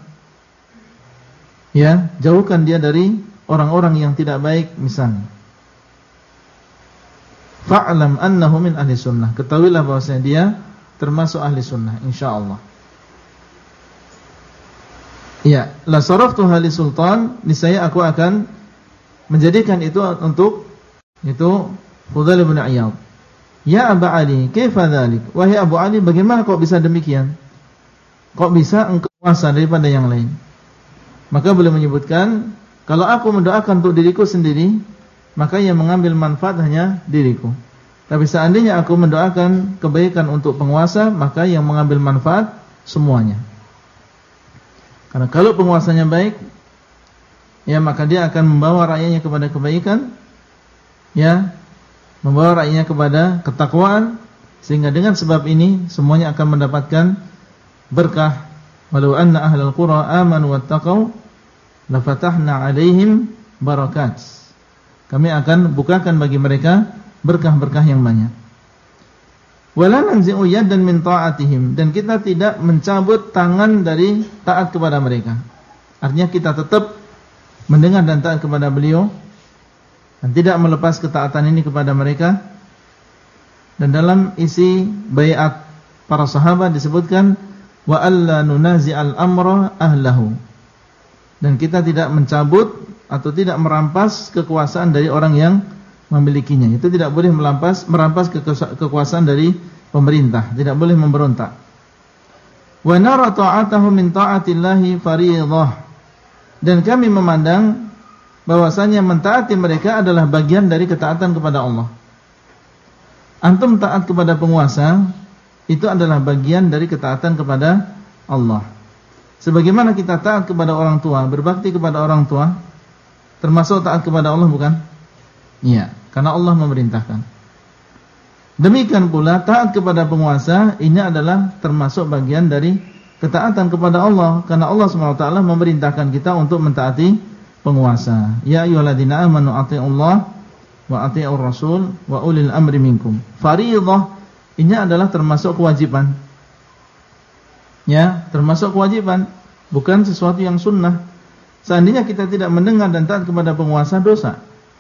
Ya, jauhkan dia dari orang-orang yang tidak baik misalnya. Fa'lam annahu min ahli sunnah. Ketahuilah bahwasanya dia termasuk ahli sunnah insyaallah. Ya, la saraftu ahli sultan, niscaya aku akan menjadikan itu untuk itu Fudail bin Iyad. Ya Abu Ali, kaifa dzalik? Wahai Abu Ali, bagaimana kok bisa demikian? Kok bisa engkau kuasa daripada yang lain? Maka beliau menyebutkan, kalau aku mendoakan untuk diriku sendiri, maka yang mengambil manfaat hanya diriku. Tapi seandainya aku mendoakan kebaikan untuk penguasa, maka yang mengambil manfaat semuanya. Karena kalau penguasanya baik, ya maka dia akan membawa rakyatnya kepada kebaikan, ya, membawa rakyatnya kepada ketakwaan, sehingga dengan sebab ini semuanya akan mendapatkan berkah, Walau anna ahlal qura amanu wattaqau lafatahna 'alaihim barakat. Kami akan bukakan bagi mereka berkah-berkah yang banyak. Wala nanzi'u yadan min ta'atihim, dan kita tidak mencabut tangan dari taat kepada mereka. Artinya kita tetap mendengar dan taat kepada beliau dan tidak melepas ketaatan ini kepada mereka. Dan dalam isi baiat para sahabat disebutkan wa alla nunazi'al amra ahlahu, dan kita tidak mencabut atau tidak merampas kekuasaan dari orang yang memilikinya. Itu tidak boleh merampas kekuasaan dari pemerintah, tidak boleh memberontak. Wa nara ta'atahu min ta'atillahi fariidhah, dan kami memandang bahwasanya mentaati mereka adalah bagian dari ketaatan kepada Allah. Antum taat kepada penguasa, itu adalah bagian dari ketaatan kepada Allah. Sebagaimana kita taat kepada orang tua, berbakti kepada orang tua, termasuk taat kepada Allah, bukan? Iya, karena Allah memerintahkan. Demikian pula taat kepada penguasa, ini adalah termasuk bagian dari ketaatan kepada Allah, karena Allah SWT memerintahkan kita untuk mentaati penguasa. Ya ayyuhalladzina amanu athi'ullaha wa athi'ur rasul wa ulil amri minkum. Fariidhah ini adalah termasuk kewajiban. Ya, termasuk kewajiban, bukan sesuatu yang sunnah. Seandainya kita tidak mendengar dan taat kepada penguasa, dosa.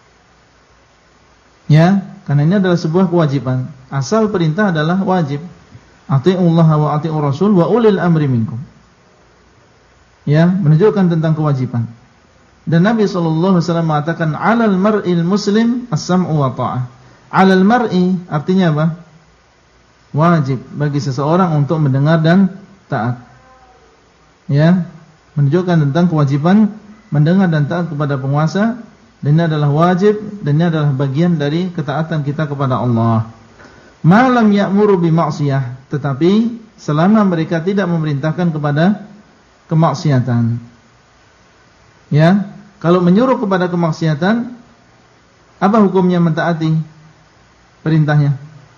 Ya, karena ini adalah sebuah kewajiban. Asal perintah adalah wajib. Athi'ullaha wa athi'ur rasul wa ulil amri minkum. Ya, menunjukkan tentang kewajiban. Dan Nabi SAW mengatakan 'alal mar'il muslim as-sam'u wa ta'ah. 'Alal mar'i artinya apa? Wajib bagi seseorang untuk mendengar dan taat. Ya, menunjukkan tentang kewajiban mendengar dan taat kepada penguasa, dan ini adalah wajib, dan ini adalah bagian dari ketaatan kita kepada Allah. Malam ya'muru bi ma'siyah, tetapi selama mereka tidak memerintahkan kepada kemaksiatan. Ya, kalau menyuruh kepada kemaksiatan, apa hukumnya mentaati perintahnya?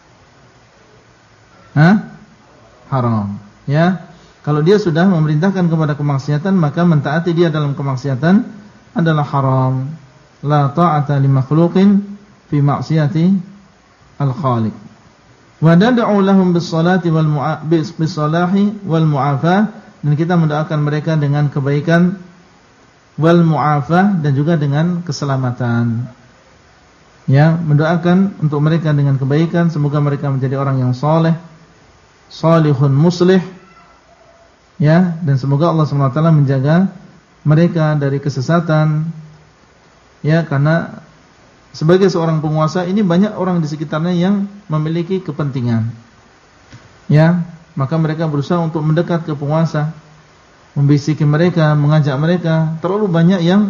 Haram. Ya, kalau dia sudah memerintahkan kepada kemaksiatan, maka mentaati dia dalam kemaksiatan adalah haram. La ta'ata li makhluqin fi ma'siyati al-khaliq. Wa nad'u lahum bis-salati bis-salahi wal mu'afah, dan kita mendoakan mereka dengan kebaikan, wal mu'afah, dan juga dengan keselamatan. Ya, mendoakan untuk mereka dengan kebaikan, semoga mereka menjadi orang yang saleh, salihun muslih. Ya, dan semoga Allah SWT menjaga mereka dari kesesatan. Ya, karena sebagai seorang penguasa ini banyak orang di sekitarnya yang memiliki kepentingan. Ya, maka mereka berusaha untuk mendekat ke penguasa, membisiki mereka, mengajak mereka. Terlalu banyak yang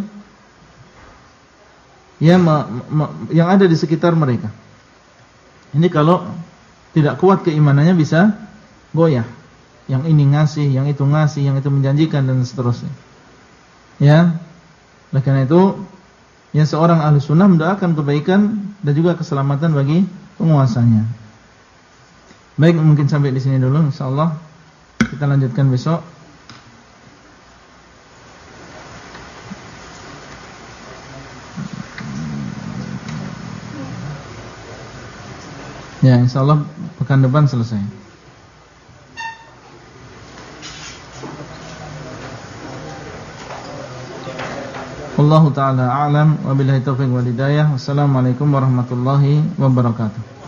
ada di sekitar mereka. Ini kalau tidak kuat keimanannya bisa goyah. Yang ini ngasih, yang itu ngasih, yang itu menjanjikan, dan seterusnya. Ya, oleh karena itu, ya, seorang ahli sunnah mendoakan kebaikan dan juga keselamatan bagi penguasanya. Baik, mungkin sampai di sini dulu, insyaallah. Kita lanjutkan besok. Ya, insyaallah pekan depan selesai. Wallahu ta'ala a'lam wa billahi taufiq wal hidayah. Wassalamualaikum warahmatullahi wabarakatuh.